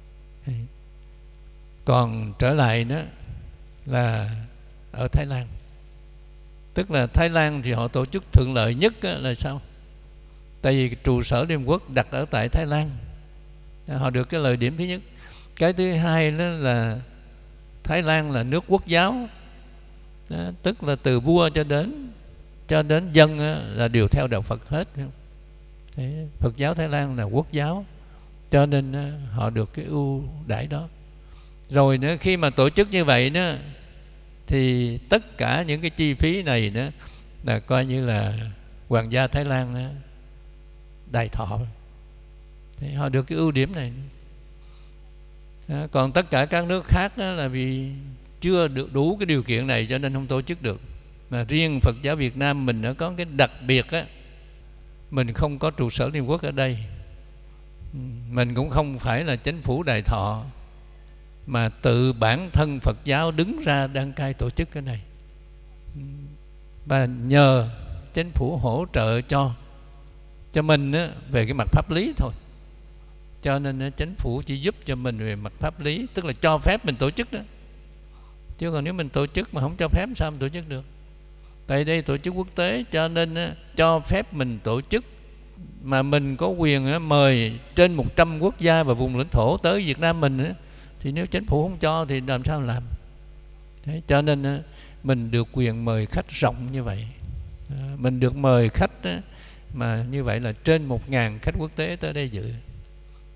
Còn trở lại đó là ở Thái Lan. Tức là Thái Lan thì họ tổ chức thuận lợi nhất là sao? Tại vì trụ sở Liên Hợp Quốc đặt ở tại Thái Lan, họ được cái lợi điểm thứ nhất. Cái thứ hai đó là Thái Lan là nước quốc giáo đó, tức là từ vua cho đến cho đến dân là đều theo đạo Phật hết. Thế, Phật giáo Thái Lan là quốc giáo, cho nên họ được cái ưu đãi đó. Rồi nữa, khi mà tổ chức như vậy đó, thì tất cả những cái chi phí này đó là coi như là hoàng gia Thái Lan đó, đài thọ. Thế họ được cái ưu điểm này. Đó, còn tất cả các nước khác đó là vì chưa được đủ cái điều kiện này cho nên không tổ chức được. Mà riêng Phật giáo Việt Nam mình nó có cái đặc biệt á, mình không có trụ sở Liên Quốc ở đây, mình cũng không phải là chính phủ đài thọ, mà tự bản thân Phật giáo đứng ra đăng cai tổ chức cái này, và nhờ chính phủ hỗ trợ cho cho mình á, về cái mặt pháp lý thôi. Cho nên chính phủ chỉ giúp cho mình về mặt pháp lý, tức là cho phép mình tổ chức đó. Chứ còn nếu mình tổ chức mà không cho phép sao mình tổ chức được? Tại đây tổ chức quốc tế, cho nên á, cho phép mình tổ chức, mà mình có quyền á, mời trên một trăm quốc gia và vùng lãnh thổ tới Việt Nam mình á, thì nếu chính phủ không cho thì làm sao làm? Thế cho nên á, mình được quyền mời khách rộng như vậy. À, mình được mời khách á, mà như vậy là trên một ngàn khách quốc tế tới đây dự.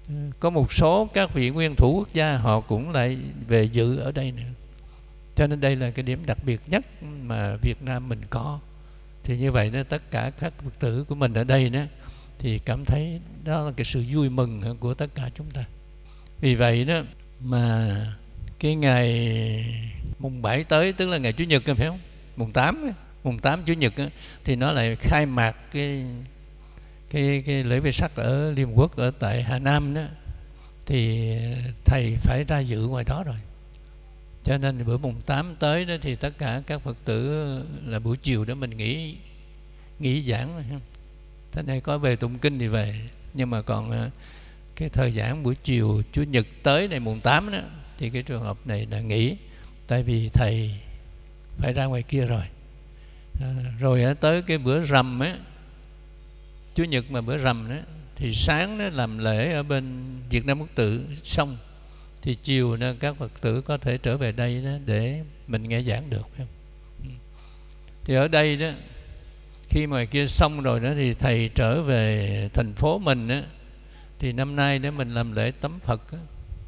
Có một số các vị nguyên thủ quốc gia họ cũng lại về dự ở đây nữa. Cho nên đây là cái điểm đặc biệt nhất mà Việt Nam mình có. Thì như vậy đó, tất cả các Phật tử của mình ở đây đó thì cảm thấy đó là cái sự vui mừng của tất cả chúng ta. Vì vậy đó mà cái ngày mùng bảy tới, tức là ngày Chủ nhật phải không? Mùng tám, mùng tám Chủ nhật đó, thì nó lại khai mạc cái cái cái lễ Vesak ở Liên Hợp Quốc ở tại Hà Nam đó, thì thầy phải ra dự ngoài đó rồi. Cho nên bữa mùng tám tới đó thì tất cả các Phật tử là buổi chiều đó mình nghỉ nghỉ giảng rồi. Thế này có về tụng kinh thì về, nhưng mà còn cái thời gian buổi chiều Chủ nhật tới này mùng tám đó thì cái trường hợp này là nghỉ, tại vì thầy phải ra ngoài kia rồi. À, rồi tới cái bữa rằm á, Chủ nhật mà bữa rằm đó thì sáng đó làm lễ ở bên Việt Nam Quốc Tự xong thì chiều đó các Phật tử có thể trở về đây đó để mình nghe giảng được, phải không? Thì ở đây đó khi mà kia xong rồi đó thì thầy trở về thành phố mình đó, thì năm nay đó mình làm lễ tắm Phật đó,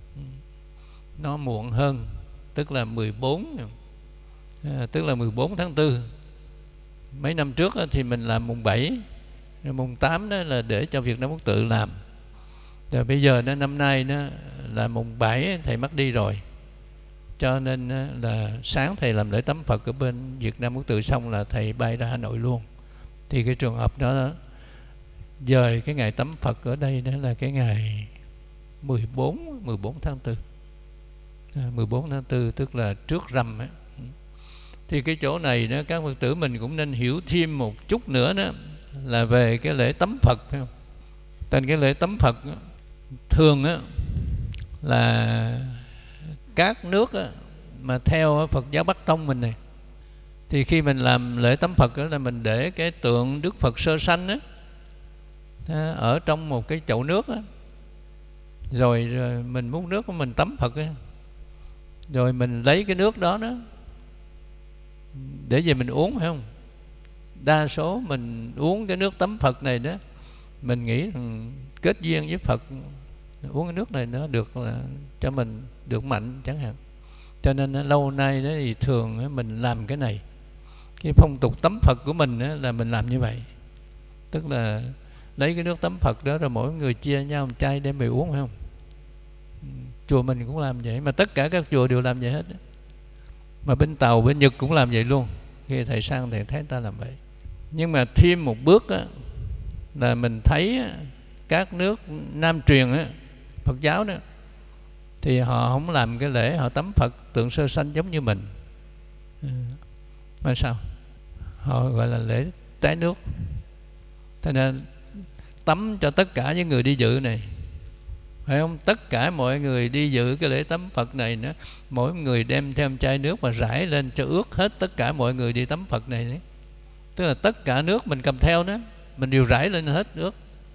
nó muộn hơn, tức là mười bốn, à, tức là mười bốn tháng tư. Mấy năm trước đó thì mình làm mùng bảy, rồi mùng tám đó là để cho Việt Nam Quốc Tự làm. Rồi bây giờ đó, năm nay đó là mùng bảy thầy mất đi rồi, cho nên là sáng thầy làm lễ tắm Phật ở bên Việt Nam Quốc Tự xong là thầy bay ra Hà Nội luôn. Thì cái trường hợp đó, đó dời cái ngày tắm Phật ở đây đó là cái ngày mười bốn, mười bốn tháng tư, à, mười bốn tháng tư tức là trước rằm ấy. Thì cái chỗ này đó các Phật tử mình cũng nên hiểu thêm một chút nữa đó là về cái lễ tắm Phật, phải không? Tên cái lễ tắm Phật đó, thường á là các nước á, mà theo Phật giáo Bắc Tông mình này, thì khi mình làm lễ tắm Phật đó là mình để cái tượng Đức Phật sơ sanh á ở trong một cái chậu nước á, rồi, rồi mình múc nước của mình tắm Phật á, rồi mình lấy cái nước đó đó để về mình uống, phải không? Đa số mình uống cái nước tắm Phật này đó, mình nghĩ rằng kết duyên với Phật, uống cái nước này nó được là cho mình được mạnh chẳng hạn. Cho nên lâu nay đó thì thường mình làm cái này, cái phong tục tắm Phật của mình là mình làm như vậy, tức là lấy cái nước tắm Phật đó rồi mỗi người chia nhau một chai đem về uống, phải không? Chùa mình cũng làm vậy, mà tất cả các chùa đều làm vậy hết đó. Mà bên Tàu, bên Nhật cũng làm vậy luôn. Khi thầy sang thầy thấy ta làm vậy. Nhưng mà thêm một bước á, là mình thấy á, các nước Nam truyền á, Phật giáo đó, thì họ không làm cái lễ họ tắm Phật tượng sơ sanh giống như mình. Mà sao? Họ gọi là lễ té nước. Thế nên tắm cho tất cả những người đi dự này, phải không? Tất cả mọi người đi dự cái lễ tắm Phật này nữa, mỗi người đem theo một chai nước mà rải lên cho ướt hết tất cả mọi người đi tắm Phật này nữa. Tức là tất cả nước mình cầm theo đó, mình đều rải lên hết ướt.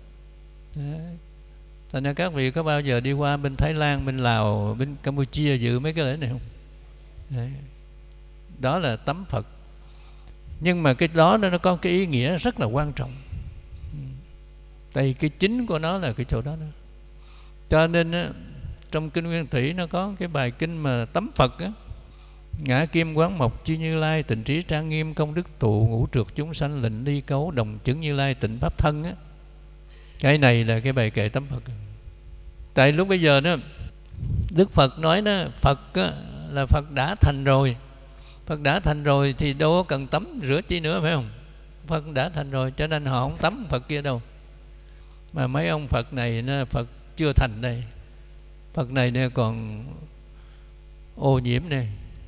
Thành ra các vị có bao giờ đi qua bên Thái Lan, bên Lào, bên Campuchia dự mấy cái lễ này không? Đấy. Đó là tắm Phật. Nhưng mà cái đó nó có cái ý nghĩa rất là quan trọng. Tại vì cái chính của nó là cái chỗ đó, đó. Cho nên á, trong Kinh Nguyên Thủy nó có cái bài kinh mà tắm Phật á: ngã kim quán mộc chư Như Lai, tịnh trí trang nghiêm công đức tụ, ngũ trượt chúng sanh lịnh ly cấu, đồng chứng Như Lai tịnh pháp thân á. Cái này là cái bài kệ tắm Phật. Tại lúc bây giờ đó Đức Phật nói đó, Phật á, là Phật đã thành rồi. Phật đã thành rồi thì đâu có cần tắm rửa chi nữa, phải không? Phật đã thành rồi, cho nên họ không tắm Phật kia đâu. Mà mấy ông Phật này nó Phật chưa thành đây, Phật này nó còn ô nhiễm này,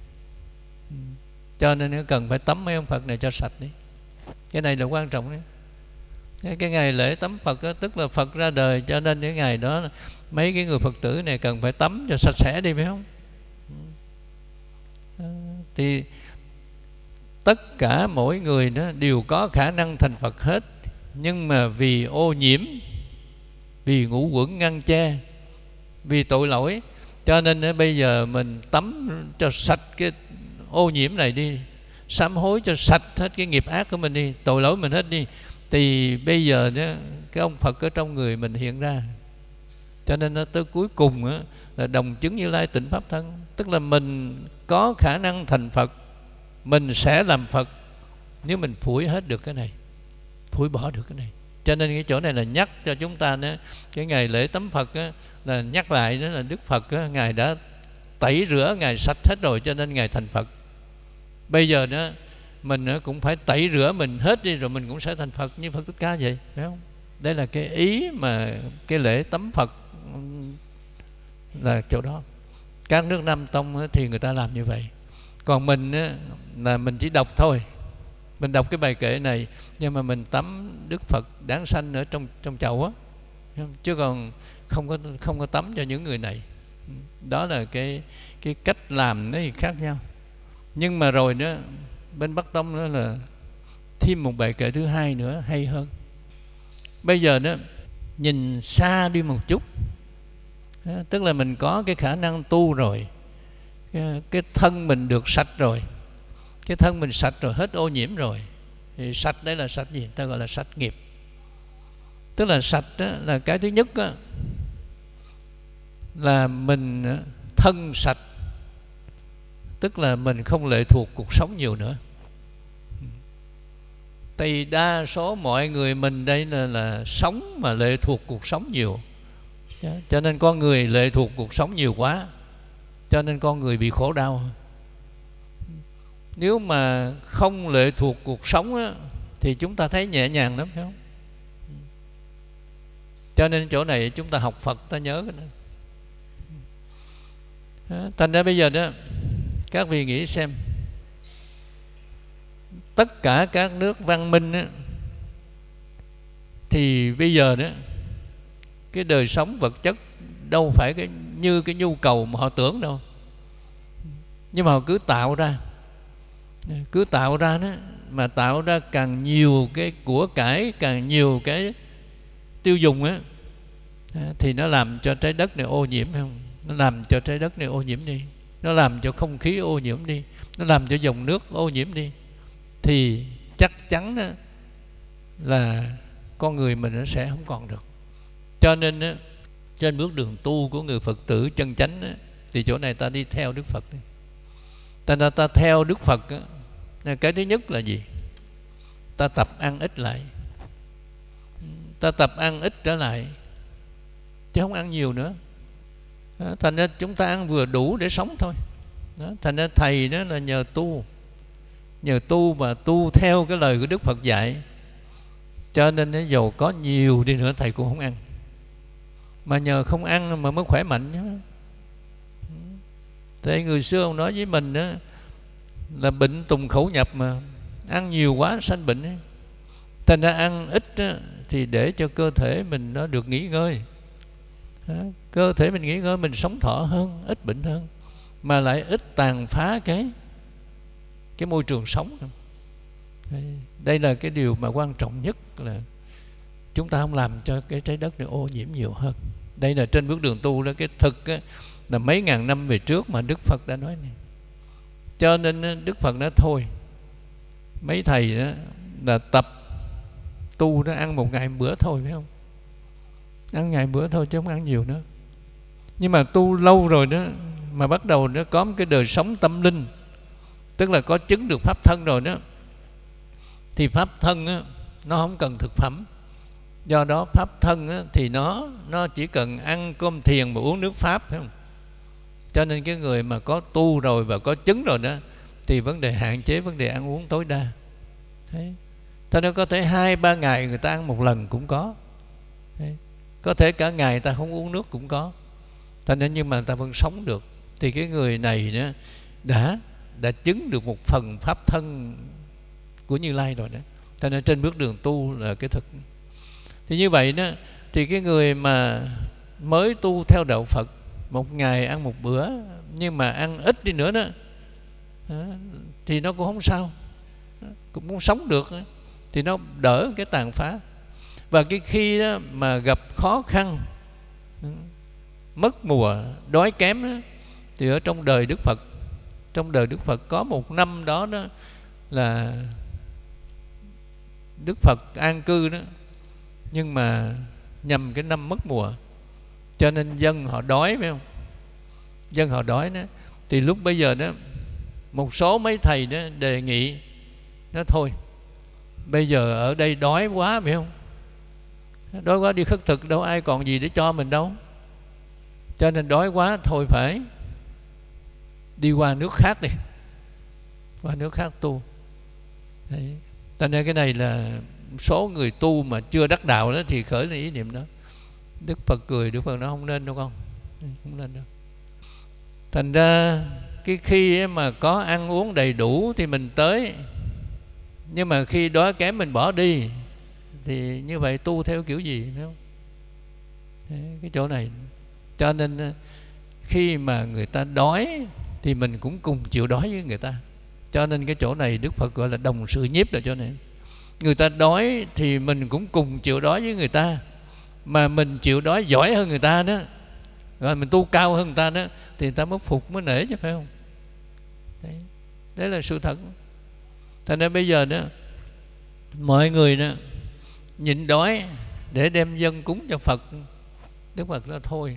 cho nên nó cần phải tắm mấy ông Phật này cho sạch đi. Cái này là quan trọng đấy. Cái ngày lễ tắm Phật đó, tức là Phật ra đời, cho nên cái ngày đó mấy cái người Phật tử này cần phải tắm cho sạch sẽ đi, phải không? Thì tất cả mỗi người đó đều có khả năng thành Phật hết, nhưng mà vì ô nhiễm, vì ngũ uẩn ngăn che, vì tội lỗi, cho nên bây giờ mình tắm cho sạch cái ô nhiễm này đi, sám hối cho sạch hết cái nghiệp ác của mình đi, tội lỗi mình hết đi. Thì bây giờ đó, cái ông Phật ở trong người mình hiện ra. Cho nên nó tới cuối cùng á, là đồng chứng Như Lai tịnh pháp thân. Tức là mình có khả năng thành Phật, mình sẽ làm Phật nếu mình phủi hết được cái này, phủi bỏ được cái này. Cho nên cái chỗ này là nhắc cho chúng ta đó, cái ngày lễ tắm Phật á, là nhắc lại đó là Đức Phật á, Ngài đã tẩy rửa, Ngài sạch hết rồi, cho nên Ngài thành Phật. Bây giờ đó mình cũng phải tẩy rửa mình hết đi, rồi mình cũng sẽ thành Phật như Phật Thích Ca vậy, phải không? Đây là cái ý mà cái lễ tắm Phật là chỗ đó. Các nước Nam Tông thì người ta làm như vậy. Còn mình là mình chỉ đọc thôi, mình đọc cái bài kệ này, nhưng mà mình tắm Đức Phật đáng sanh ở trong trong chậu á, chứ còn không có không có tắm cho những người này. Đó là cái cái cách làm nó khác nhau. Nhưng mà rồi đó, bên Bắc Tông đó là thêm một bài kệ thứ hai nữa hay hơn. Bây giờ đó nhìn xa đi một chút, tức là mình có cái khả năng tu rồi, cái, cái thân mình được sạch rồi, cái thân mình sạch rồi, hết ô nhiễm rồi. Thì sạch đây là sạch gì? Ta gọi là sạch nghiệp. Tức là sạch đó, là cái thứ nhất đó, là mình thân sạch, tức là mình không lệ thuộc cuộc sống nhiều nữa. Tại vì đa số mọi người mình đây là, là sống mà lệ thuộc cuộc sống nhiều, cho nên con người lệ thuộc cuộc sống nhiều quá, cho nên con người bị khổ đau. Nếu mà không lệ thuộc cuộc sống á, thì chúng ta thấy nhẹ nhàng lắm, phải không? Cho nên chỗ này chúng ta học Phật ta nhớ cái đó. Thành ra bây giờ đó, các vị nghĩ xem, tất cả các nước văn minh á, thì bây giờ đó cái đời sống vật chất đâu phải cái, như cái nhu cầu mà họ tưởng đâu. Nhưng mà họ cứ tạo ra, cứ tạo ra đó, mà tạo ra càng nhiều cái của cải, càng nhiều cái tiêu dùng á, thì nó làm cho trái đất này ô nhiễm, phải không? Nó làm cho trái đất này ô nhiễm đi, nó làm cho không khí ô nhiễm đi, nó làm cho dòng nước ô nhiễm đi, thì chắc chắn đó là con người mình nó sẽ không còn được. Cho nên đó, trên bước đường tu của người Phật tử chân chánh đó, thì chỗ này ta đi theo Đức Phật. Ta, ta, ta theo Đức Phật đó, cái thứ nhất là gì? Ta tập ăn ít lại, ta tập ăn ít trở lại, chứ không ăn nhiều nữa. Đó, thành ra chúng ta ăn vừa đủ để sống thôi. Đó, thành ra thầy đó là nhờ tu, nhờ tu mà tu theo cái lời của Đức Phật dạy, cho nên nó dầu có nhiều đi nữa thầy cũng không ăn, mà nhờ không ăn mà mới khỏe mạnh nhá. Thế người xưa ông nói với mình đó, là bệnh tùng khẩu nhập, mà ăn nhiều quá sanh bệnh ấy. Thành ra ăn ít đó, thì để cho cơ thể mình nó được nghỉ ngơi. Đó, cơ thể mình nghỉ ngơi, mình sống thọ hơn, ít bệnh hơn, mà lại ít tàn phá cái cái môi trường sống. Đây là cái điều mà quan trọng nhất, là chúng ta không làm cho cái trái đất này ô nhiễm nhiều hơn. Đây là trên bước đường tu đó, cái thực á, là mấy ngàn năm về trước mà Đức Phật đã nói này. Cho nên Đức Phật nói thôi, mấy thầy đó là tập tu đó, ăn một ngày một bữa thôi, phải không? Ăn ngày bữa thôi chứ không ăn nhiều nữa. Nhưng mà tu lâu rồi đó, mà bắt đầu nó có một cái đời sống tâm linh, tức là có chứng được pháp thân rồi đó, thì pháp thân á, nó không cần thực phẩm. Do đó pháp thân á, thì nó nó chỉ cần ăn cơm thiền và uống nước pháp, phải không? Cho nên cái người mà có tu rồi và có chứng rồi đó, thì vấn đề hạn chế vấn đề ăn uống tối đa. Thế ta nó có thể hai ba ngày người ta ăn một lần cũng có. Thế. Có thể cả ngày ta không uống nước cũng có. Thành nên nhưng mà ta vẫn sống được, thì cái người này đó đã đã chứng được một phần pháp thân của Như Lai rồi đó. Thành nên trên bước đường tu là cái thực. Thì như vậy đó, thì cái người mà mới tu theo đạo Phật, một ngày ăn một bữa, nhưng mà ăn ít đi nữa đó, thì nó cũng không sao, cũng không sống được, thì nó đỡ cái tàn phá. Và cái khi đó mà gặp khó khăn, mất mùa, đói kém đó, thì ở trong đời Đức Phật, trong đời Đức Phật có một năm đó đó là Đức Phật an cư đó, nhưng mà nhằm cái năm mất mùa, cho nên dân họ đói, phải không? Dân họ đói đó. Thì lúc bây giờ đó, một số mấy thầy đó đề nghị nó thôi, bây giờ ở đây đói quá, phải không? Đói quá đi khất thực đâu ai còn gì để cho mình đâu, cho nên đói quá thôi phải đi qua nước khác đi, qua nước khác tu. Đấy. Cho nên cái này là số người tu mà chưa đắc đạo đó thì khởi lên ý niệm đó. Đức Phật cười, Đức Phật nó không nên đâu con, không nên đâu. Thành ra cái khi mà có ăn uống đầy đủ thì mình tới, nhưng mà khi đói kém mình bỏ đi, thì như vậy tu theo kiểu gì, phải không? Đấy, cái chỗ này. Cho nên khi mà người ta đói thì mình cũng cùng chịu đói với người ta. Cho nên cái chỗ này Đức Phật gọi là đồng sự nhiếp là chỗ này. Người ta đói thì mình cũng cùng chịu đói với người ta, mà mình chịu đói giỏi hơn người ta đó, rồi mình tu cao hơn người ta đó, thì người ta mới phục mới nể chứ, phải không? Đấy, đấy là sự thật. Thành ra bây giờ đó mọi người đó nhịn đói để đem dân cúng cho Phật. Đức Phật nói thôi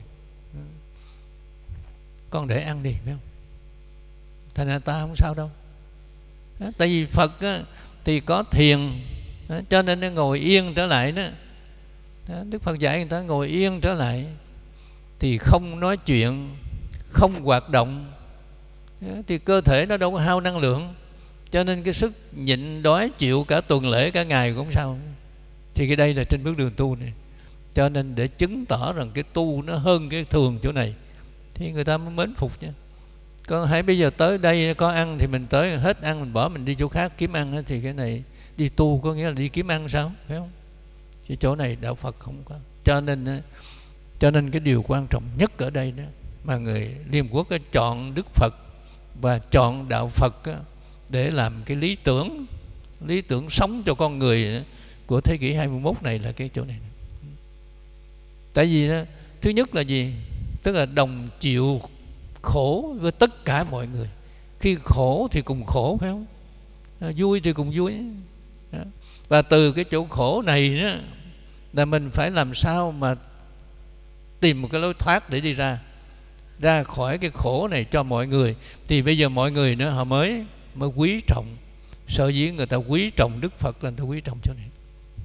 con để ăn đi, phải không? Thành ra ta không sao đâu. Đó, tại vì Phật á, thì có thiền đó, cho nên nó ngồi yên trở lại đó. Đó, Đức Phật dạy người ta ngồi yên trở lại thì không nói chuyện, không hoạt động, đó, thì cơ thể nó đâu có hao năng lượng, cho nên cái sức nhịn đói chịu cả tuần lễ cả ngày cũng không sao. Thì cái đây là trên bước đường tu này. Cho nên để chứng tỏ rằng cái tu nó hơn cái thường chỗ này thì người ta mới mến phục chứ. Còn hãy bây giờ tới đây có ăn thì mình tới, hết ăn mình bỏ, mình đi chỗ khác kiếm ăn, thì cái này đi tu có nghĩa là đi kiếm ăn sao, phải không? Chứ chỗ này đạo Phật không có. Cho nên cho nên cái điều quan trọng nhất ở đây đó mà người Liên Quốc chọn Đức Phật và chọn đạo Phật để làm cái lý tưởng, lý tưởng sống cho con người của thế kỷ hai mươi mốt này là cái chỗ này. Tại vì đó, thứ nhất là gì? Tức là đồng chịu khổ với tất cả mọi người. Khi khổ thì cùng khổ, phải không? À, vui thì cùng vui. Đó. Và từ cái chỗ khổ này đó, là mình phải làm sao mà tìm một cái lối thoát để đi ra, ra khỏi cái khổ này cho mọi người. Thì bây giờ mọi người nữa họ mới mới quý trọng. Sở dĩ người ta quý trọng Đức Phật là người ta quý trọng chỗ này.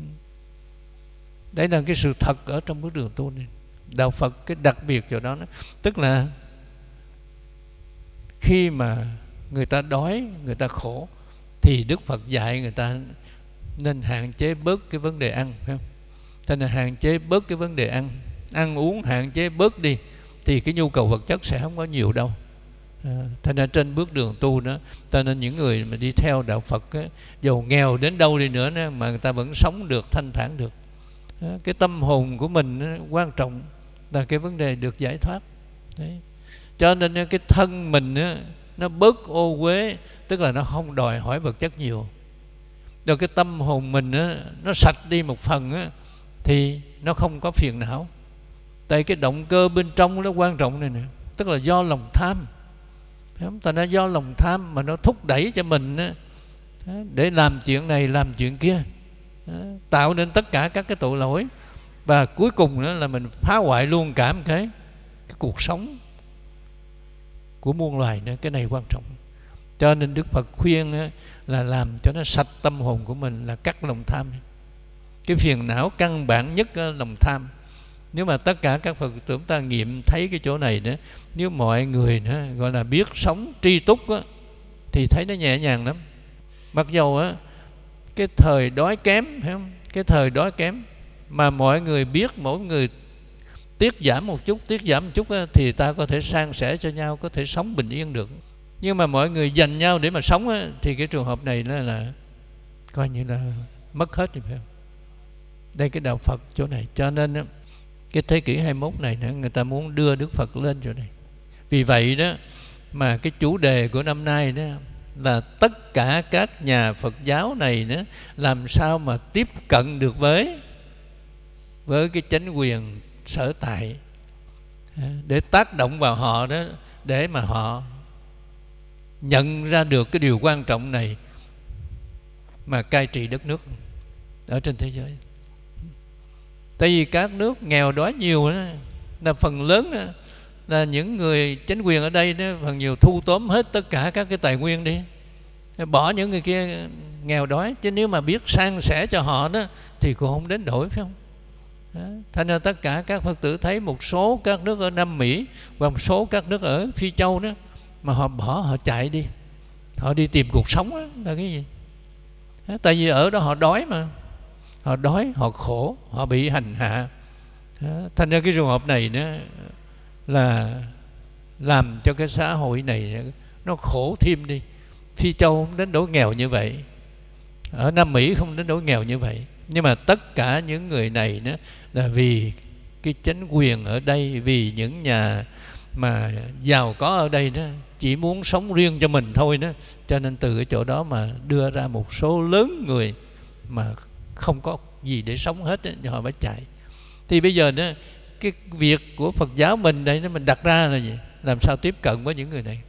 Đấy là cái sự thật ở trong bước đường tu này. Đạo Phật cái đặc biệt chỗ đó, tức là khi mà người ta đói, người ta khổ, thì Đức Phật dạy người ta nên hạn chế bớt cái vấn đề ăn, phải không? Thế nên hạn chế bớt cái vấn đề ăn, ăn uống hạn chế bớt đi, thì cái nhu cầu vật chất sẽ không có nhiều đâu. À, thế nên trên bước đường tu đó, cho nên những người mà đi theo đạo Phật á, dầu nghèo đến đâu đi nữa đó, mà người ta vẫn sống được, thanh thản được. À, cái tâm hồn của mình á, quan trọng là cái vấn đề được giải thoát. Đấy. Cho nên cái thân mình á, nó bớt ô uế, tức là nó không đòi hỏi vật chất nhiều. Rồi cái tâm hồn mình á, nó sạch đi một phần á, thì nó không có phiền não. Tại cái động cơ bên trong nó quan trọng này nè, tức là do lòng tham. Tại nó do lòng tham mà nó thúc đẩy cho mình á, để làm chuyện này làm chuyện kia, tạo nên tất cả các cái tội lỗi, và cuối cùng đó là mình phá hoại luôn cả một cái, cái cuộc sống của muôn loài nữa. Cái này quan trọng. Cho nên Đức Phật khuyên á, là làm cho nó sạch tâm hồn của mình, là cắt lòng tham. Cái phiền não căn bản nhất là lòng tham. Nếu mà tất cả các Phật tử chúng ta nghiệm thấy cái chỗ này đó, nếu mọi người đó, gọi là biết sống tri túc á, thì thấy nó nhẹ nhàng lắm. Mặc dầu á, cái thời đói kém, phải không? Cái thời đói kém mà mọi người biết, mỗi người tiết giảm một chút, tiết giảm một chút á, thì ta có thể san sẻ cho nhau, có thể sống bình yên được. Nhưng mà mọi người dành nhau để mà sống á, thì cái trường hợp này nó là coi như là mất hết rồi, phải không? Đây cái đạo Phật chỗ này. Cho nên á, cái thế kỷ hai mươi mốt này nữa, người ta muốn đưa Đức Phật lên chỗ này. Vì vậy đó mà cái chủ đề của năm nay đó là tất cả các nhà Phật giáo này đó, làm sao mà tiếp cận được với với cái chánh quyền sở tại, để tác động vào họ đó, để mà họ nhận ra được cái điều quan trọng này mà cai trị đất nước ở trên thế giới. Tại vì các nước nghèo đói nhiều đó, là phần lớn đó, là những người chính quyền ở đây đó, phần nhiều thu tóm hết tất cả các cái tài nguyên đi, bỏ những người kia nghèo đói. Chứ nếu mà biết san sẻ cho họ đó thì cũng không đến đổi, phải không? Đó. Thành ra tất cả các Phật tử thấy một số các nước ở Nam Mỹ và một số các nước ở Phi Châu đó, mà họ bỏ, họ chạy đi, họ đi tìm cuộc sống đó, là cái gì? Đó. Tại vì ở đó họ đói mà, họ đói, họ khổ, họ bị hành hạ. Đó. Thành ra cái trường hợp này đó là làm cho cái xã hội này nó khổ thêm đi. Phi Châu không đến nỗi nghèo như vậy, ở Nam Mỹ không đến nỗi nghèo như vậy, nhưng mà tất cả những người này đó là vì cái chính quyền ở đây, vì những nhà mà giàu có ở đây đó chỉ muốn sống riêng cho mình thôi đó, cho nên từ cái chỗ đó mà đưa ra một số lớn người mà không có gì để sống hết đó, họ phải chạy. Thì bây giờ đó, cái việc của Phật giáo mình đây nó mình đặt ra là gì? Làm sao tiếp cận với những người này?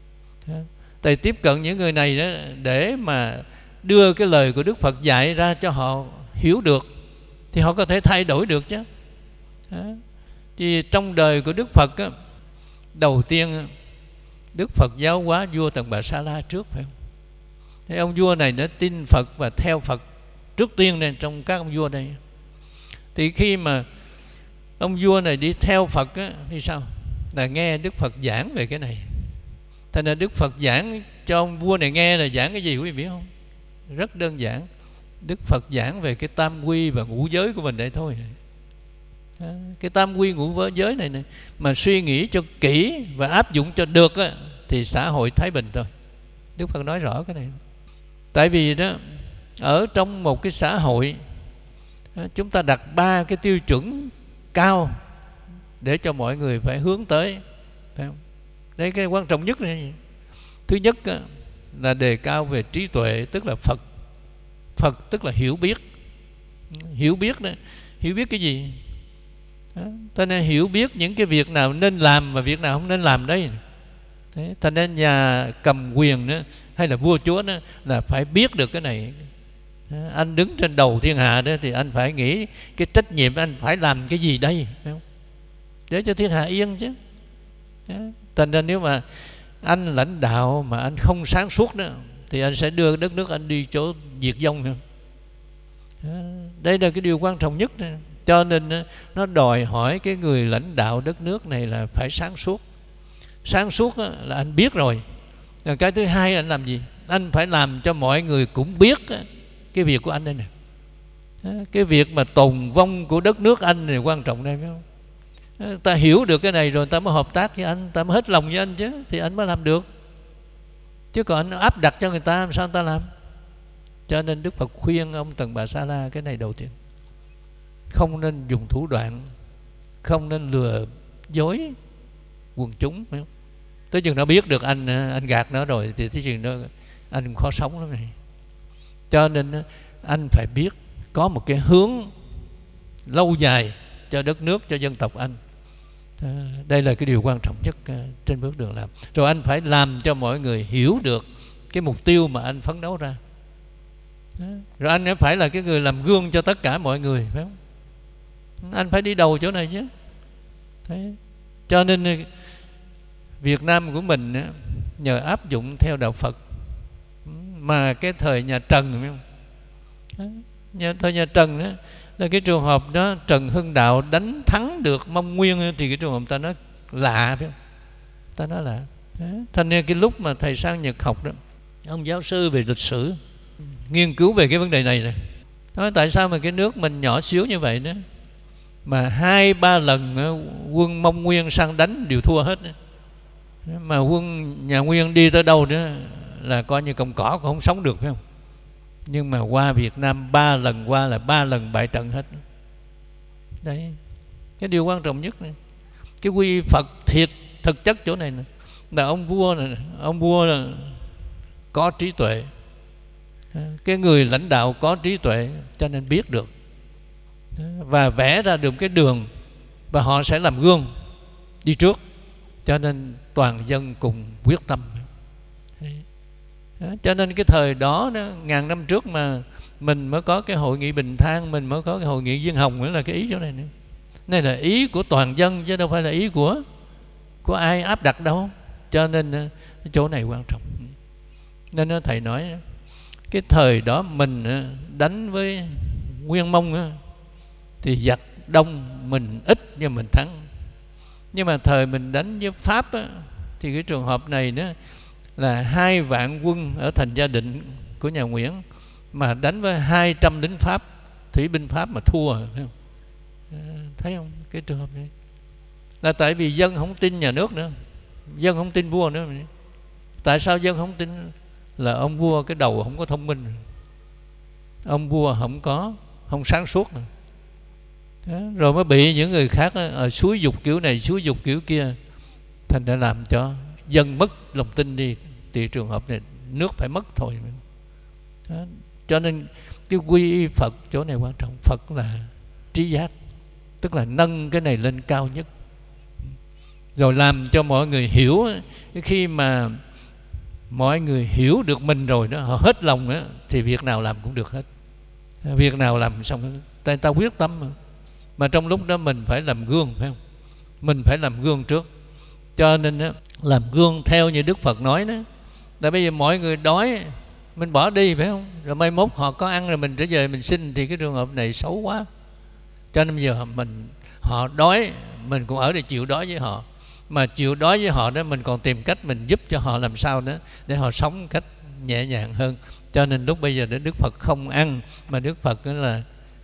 Tại tiếp cận những người này đó để mà đưa cái lời của Đức Phật dạy ra cho họ hiểu được, thì họ có thể thay đổi được chứ. Đó. Thì trong đời của Đức Phật á, đầu tiên Đức Phật giáo hóa vua Tần Bà Sa La trước, phải không? Thế ông vua này đã tin Phật và theo Phật trước tiên này, trong các ông vua đây. Thì khi mà ông vua này đi theo Phật á, thì sao? Là nghe Đức Phật giảng về cái này. Thành ra Đức Phật giảng cho ông vua này nghe là giảng cái gì quý vị biết không? Rất đơn giản. Đức Phật giảng về cái tam quy và ngũ giới của mình đây thôi. Đó, cái tam quy ngũ giới này, này mà suy nghĩ cho kỹ và áp dụng cho được á, thì xã hội thái bình thôi. Đức Phật nói rõ cái này. Tại vì đó, ở trong một cái xã hội chúng ta đặt ba cái tiêu chuẩn cao để cho mọi người phải hướng tới, phải không? Đây cái quan trọng nhất này. Thứ nhất là đề cao về trí tuệ, tức là Phật. Phật tức là hiểu biết. Hiểu biết đó, hiểu biết cái gì? Cho nên hiểu biết những cái việc nào nên làm và việc nào không nên làm đây. Thế, thành nên nhà cầm quyền đó, hay là vua chúa đó, là phải biết được cái này. Anh đứng trên đầu thiên hạ đó thì anh phải nghĩ cái trách nhiệm anh phải làm cái gì đây, phải không? Để cho thiên hạ yên chứ. Thành ra nếu mà anh lãnh đạo mà anh không sáng suốt đó, thì anh sẽ đưa đất nước anh đi chỗ diệt vong. Đây là cái điều quan trọng nhất. Cho nên nó đòi hỏi cái người lãnh đạo đất nước này là phải sáng suốt. Sáng suốt là anh biết rồi. Rồi cái thứ hai anh làm gì? Anh phải làm cho mọi người cũng biết cái việc của anh đây nè. Cái việc mà tồn vong của đất nước anh này quan trọng đây, phải không? Ta hiểu được cái này rồi ta mới hợp tác với anh, ta mới hết lòng với anh chứ, thì anh mới làm được. Chứ còn anh áp đặt cho người ta, làm sao người ta làm? Cho nên Đức Phật khuyên ông Tần Bà Sa La cái này đầu tiên. Không nên dùng thủ đoạn, không nên lừa dối quần chúng, phải không? Tới chừng nó biết được anh anh gạt nó rồi thì tới chừng đó anh cũng khó sống lắm này. Cho nên anh phải biết có một cái hướng lâu dài cho đất nước, cho dân tộc anh. Đây là cái điều quan trọng nhất trên bước đường làm. Rồi anh phải làm cho mọi người hiểu được cái mục tiêu mà anh phấn đấu ra. Rồi anh phải là cái người làm gương cho tất cả mọi người, phải không? Anh phải đi đầu chỗ này chứ. Thế. Cho nên Việt Nam của mình nhờ áp dụng theo đạo Phật mà cái thời nhà Trần, phải không? Nhà, thời nhà Trần đó, là cái trường hợp đó Trần Hưng Đạo đánh thắng được Mông Nguyên, thì cái trường hợp ta nói lạ, phải không? Ta nói lạ. Thành ra cái lúc mà thầy sang Nhật học đó, ông giáo sư về lịch sử nghiên cứu về cái vấn đề này này, nói tại sao mà cái nước mình nhỏ xíu như vậy đó mà hai ba lần quân Mông Nguyên sang đánh đều thua hết, mà quân nhà Nguyên đi tới đâu đó là coi như cọng cỏ cũng không sống được, phải không? Nhưng mà qua Việt Nam ba lần qua là ba lần bại trận hết. Đấy, cái điều quan trọng nhất này. Cái quy Phật thiệt thực chất chỗ này nè, là ông vua này, ông vua là có trí tuệ. Cái người lãnh đạo có trí tuệ cho nên biết được và vẽ ra được cái đường, và họ sẽ làm gương đi trước, cho nên toàn dân cùng quyết tâm. Đó, cho nên cái thời đó, đó ngàn năm trước mà mình mới có cái hội nghị Bình Thang, mình mới có cái hội nghị Diên Hồng, nữa là cái ý chỗ này nữa. Này là ý của toàn dân chứ đâu phải là ý của của ai áp đặt đâu. Cho nên cái chỗ này quan trọng. Nên thầy nói cái thời đó mình đánh với Nguyên Mông thì giặc đông, mình ít nhưng mình thắng. Nhưng mà thời mình đánh với Pháp thì cái trường hợp này nữa là hai vạn quân ở thành Gia Định của nhà Nguyễn mà đánh với hai trăm lính Pháp, thủy binh Pháp mà thua, thấy không? Thấy không? Cái trường hợp này là tại vì dân không tin nhà nước nữa, dân không tin vua nữa. Tại sao dân không tin? Là ông vua cái đầu không có thông minh, ông vua không có không sáng suốt nữa. Đó, rồi mới bị những người khác ở xúi dục kiểu này xúi dục kiểu kia, thành đã làm cho dân mất lòng tin đi. Thì trường hợp này nước phải mất thôi. Đó, cho nên cái quy y Phật chỗ này quan trọng. Phật là trí giác, tức là nâng cái này lên cao nhất, rồi làm cho mọi người hiểu. Khi mà mọi người hiểu được mình rồi đó, họ hết lòng đó, thì việc nào làm cũng được hết. Việc nào làm xong, tại ta quyết tâm mà. Mà trong lúc đó mình phải làm gương, phải không? Mình phải làm gương trước. Cho nên đó, làm gương theo như Đức Phật nói đó. Tại bây giờ mọi người đói, mình bỏ đi, phải không? Rồi mai mốt họ có ăn rồi mình trở về mình xin, thì cái trường hợp này xấu quá. Cho nên bây giờ mình họ đói, mình cũng ở để chịu đói với họ. Mà chịu đói với họ đó, mình còn tìm cách mình giúp cho họ làm sao đó để họ sống cách nhẹ nhàng hơn. Cho nên lúc bây giờ Đức Phật không ăn, mà Đức Phật đó là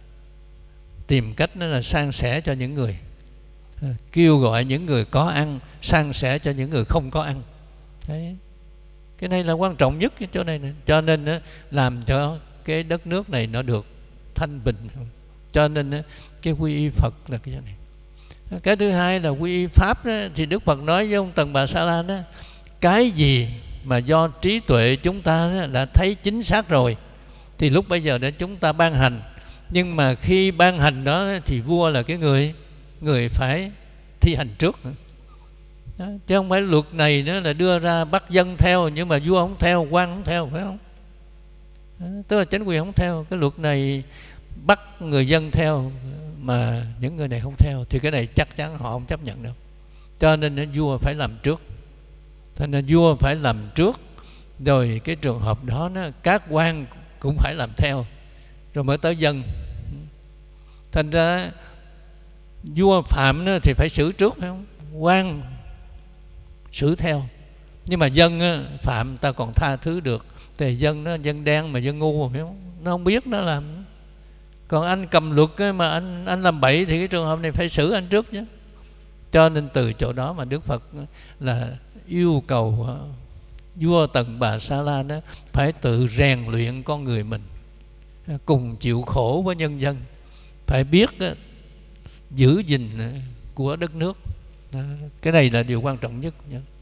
tìm cách đó là san sẻ cho những người, kêu gọi những người có ăn, san sẻ cho những người không có ăn. Đấy. Cái này là quan trọng nhất cái chỗ này này. Cho nên đó, làm cho cái đất nước này nó được thanh bình. Cho nên đó, cái quy y Phật là cái chỗ này. Cái thứ hai là quy y Pháp đó, thì Đức Phật nói với ông Tần Bà Sa La đó, cái gì mà do trí tuệ chúng ta đó, đã thấy chính xác rồi thì lúc bây giờ để chúng ta ban hành. Nhưng mà khi ban hành đó thì vua là cái người người phải thi hành trước nữa. Đó, chứ không phải luật này nữa là đưa ra bắt dân theo, nhưng mà vua không theo, quan không theo, phải không? Đó, tức là chính quyền không theo. Cái luật này bắt người dân theo mà những người này không theo thì cái này chắc chắn họ không chấp nhận đâu. Cho nên vua phải làm trước. Cho nên vua phải làm trước, rồi cái trường hợp đó, đó các quan cũng phải làm theo, rồi mới tới dân. Thành ra vua phạm đó thì phải xử trước, phải không? Quan xử theo. Nhưng mà dân đó, phạm ta còn tha thứ được. Thì dân đó, dân đen mà dân ngu, phải không? Nó không biết nó làm. Còn anh cầm luật ấy, mà anh anh làm bậy thì cái trường hợp này phải xử anh trước chứ. Cho nên từ chỗ đó mà Đức Phật là yêu cầu vua Tần Bà Sa La đó phải tự rèn luyện con người mình, cùng chịu khổ với nhân dân, phải biết giữ gìn của đất nước. Cái này là điều quan trọng nhất.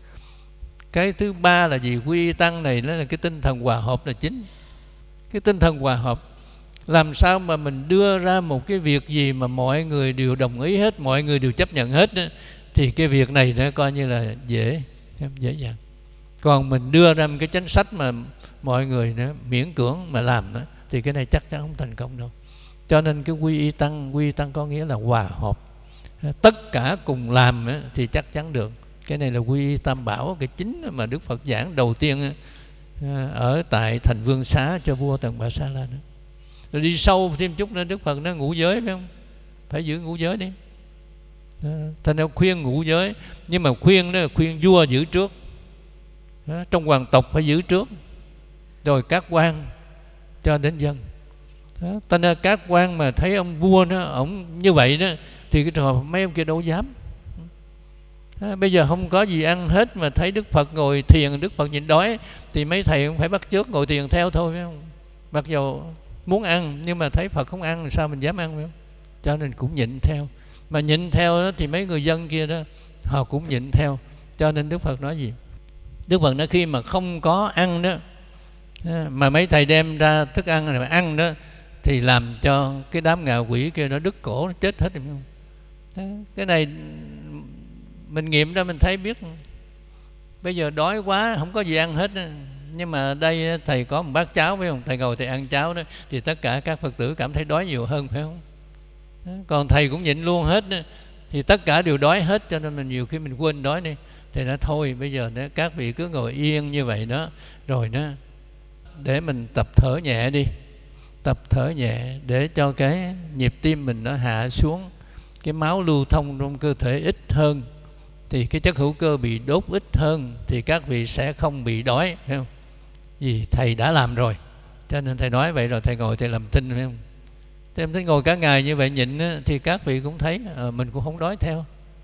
Cái thứ ba là gì? Quy y Tăng này nó là cái tinh thần hòa hợp là chính. Cái tinh thần hòa hợp, làm sao mà mình đưa ra một cái việc gì mà mọi người đều đồng ý hết, mọi người đều chấp nhận hết đó, thì cái việc này nó coi như là dễ dễ dàng. Còn mình đưa ra một cái chính sách mà mọi người nó miễn cưỡng mà làm đó, thì cái này chắc chắn không thành công đâu. Cho nên cái quy y Tăng, quy y Tăng có nghĩa là hòa hợp, tất cả cùng làm đó, thì chắc chắn được. Cái này là quy y Tam Bảo, cái chính mà Đức Phật giảng đầu tiên ở tại thành Vương Xá cho vua Tần Bà Sa La nữa. Rồi đi sâu thêm chút nữa, Đức Phật nó ngũ giới, phải không? Phải giữ ngũ giới đi. Thành ra khuyên ngũ giới, nhưng mà khuyên đó khuyên vua giữ trước. Đó, trong hoàng tộc phải giữ trước, rồi các quan cho đến dân. Đó, thành ra các quan mà thấy ông vua đó, ông như vậy đó, thì cái trường hợp mấy ông kia đâu dám. Đó, bây giờ không có gì ăn hết mà thấy Đức Phật ngồi thiền, Đức Phật nhịn đói, thì mấy thầy cũng phải bắt chước ngồi thiền theo thôi, phải không? Mặc dù muốn ăn nhưng mà thấy Phật không ăn thì sao mình dám ăn, phải không? Cho nên cũng nhịn theo. Mà nhịn theo đó thì mấy người dân kia đó họ cũng nhịn theo. Cho nên Đức Phật nói gì? Đức Phật nói khi mà không có ăn đó, mà mấy thầy đem ra thức ăn này mà ăn đó, thì làm cho cái đám ngạ quỷ kia nó đứt cổ, nó chết hết, phải không? Đó, cái này mình nghiệm ra mình thấy biết. Bây giờ đói quá không có gì ăn hết đó. Nhưng mà đây thầy có một bát cháo, phải không? Thầy ngồi thầy ăn cháo đó, thì tất cả các Phật tử cảm thấy đói nhiều hơn, phải không? Còn thầy cũng nhịn luôn hết thì tất cả đều đói hết, cho nên mình nhiều khi mình quên đói đi. Thầy nói thôi bây giờ đó, các vị cứ ngồi yên như vậy đó, rồi đó để mình tập thở nhẹ đi, tập thở nhẹ để cho cái nhịp tim mình nó hạ xuống, cái máu lưu thông trong cơ thể ít hơn, thì cái chất hữu cơ bị đốt ít hơn, thì các vị sẽ không bị đói, phải không? Vì thầy đã làm rồi, cho nên thầy nói vậy rồi thầy ngồi thầy làm thinh, phải không? Thế em thấy ngồi cả ngày như vậy nhịn á, thì các vị cũng thấy à, mình cũng không đói theo.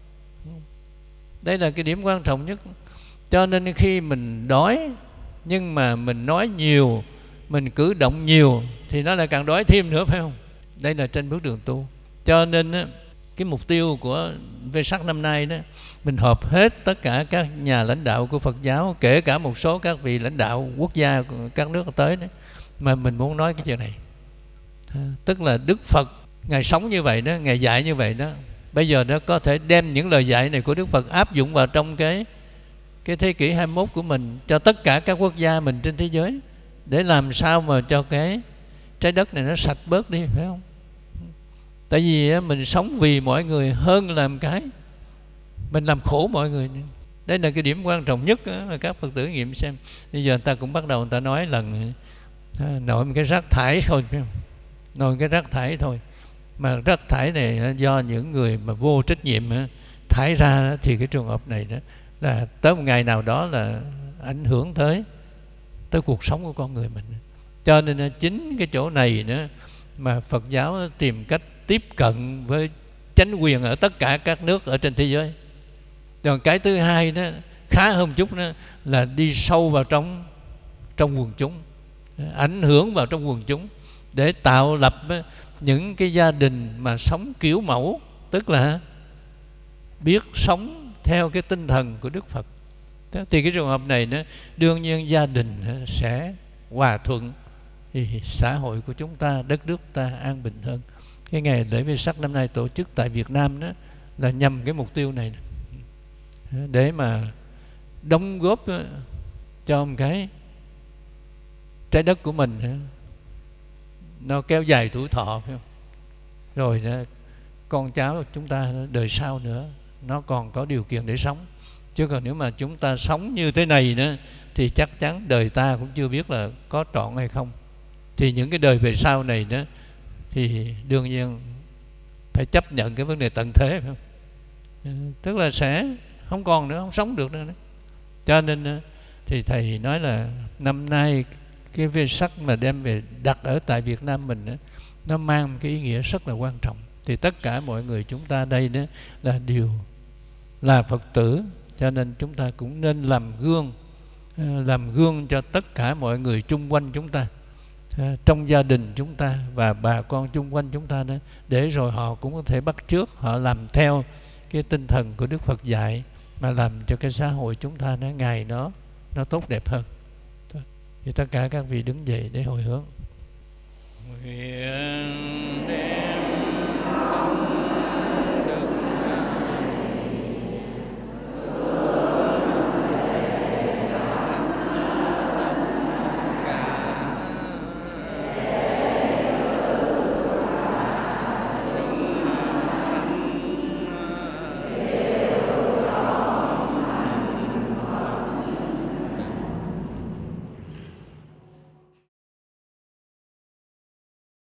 Đây là cái điểm quan trọng nhất. Cho nên khi mình đói nhưng mà mình nói nhiều, mình cử động nhiều thì nó lại càng đói thêm nữa, phải không? Đây là trên bước đường tu. Cho nên á, cái mục tiêu của Vesak năm nay đó, mình họp hết tất cả các nhà lãnh đạo của Phật giáo, kể cả một số các vị lãnh đạo quốc gia của các nước tới đó, mà mình muốn nói cái chuyện này. Tức là Đức Phật Ngài sống như vậy đó, Ngài dạy như vậy đó. Bây giờ nó có thể đem những lời dạy này của Đức Phật áp dụng vào trong cái cái thế kỷ hai mươi mốt của mình, cho tất cả các quốc gia mình trên thế giới, để làm sao mà cho cái trái đất này nó sạch bớt đi, phải không? Tại vì mình sống vì mọi người hơn làm cái mình làm khổ mọi người. Đây là cái điểm quan trọng nhất mà các Phật tử nghiệm xem. Bây giờ người ta cũng bắt đầu người ta nói là nổi một cái rác thải thôi, phải không? Nổi cái rác thải thôi. Mà rác thải này do những người mà vô trách nhiệm thải ra, thì cái trường hợp này đó là tới một ngày nào đó là ảnh hưởng tới tới cuộc sống của con người mình. Cho nên chính cái chỗ này nữa mà Phật giáo tìm cách tiếp cận với chánh quyền ở tất cả các nước ở trên thế giới. Còn cái thứ hai đó khá hơn chút đó là đi sâu vào trong trong quần chúng, ảnh hưởng vào trong quần chúng để tạo lập những cái gia đình mà sống kiểu mẫu, tức là biết sống theo cái tinh thần của Đức Phật. Thì cái trường hợp này đó, đương nhiên gia đình sẽ hòa thuận, thì xã hội của chúng ta, đất nước ta an bình hơn. Cái ngày lễ Vesak năm nay tổ chức tại Việt Nam đó là nhằm cái mục tiêu này, để mà đóng góp cho một cái trái đất của mình nó kéo dài tuổi thọ, phải không? Rồi đó, con cháu chúng ta đời sau nữa nó còn có điều kiện để sống. Chứ còn nếu mà chúng ta sống như thế này nữa thì chắc chắn đời ta cũng chưa biết là có trọn hay không. Thì những cái đời về sau này nữa thì đương nhiên phải chấp nhận cái vấn đề tận thế, phải không? Tức là sẽ không còn nữa, không sống được nữa. Cho nên thì thầy nói là năm nay cái Vesak mà đem về đặt ở tại Việt Nam mình đó, nó mang cái ý nghĩa rất là quan trọng. Thì tất cả mọi người chúng ta đây đó là đều là Phật tử, cho nên chúng ta cũng nên làm gương, làm gương cho tất cả mọi người chung quanh chúng ta, trong gia đình chúng ta và bà con chung quanh chúng ta đó, để rồi họ cũng có thể bắt chước, họ làm theo cái tinh thần của Đức Phật dạy, mà làm cho cái xã hội chúng ta nó ngày nó nó tốt đẹp hơn. Thì tất cả các vị đứng dậy để hồi hướng. Nguyện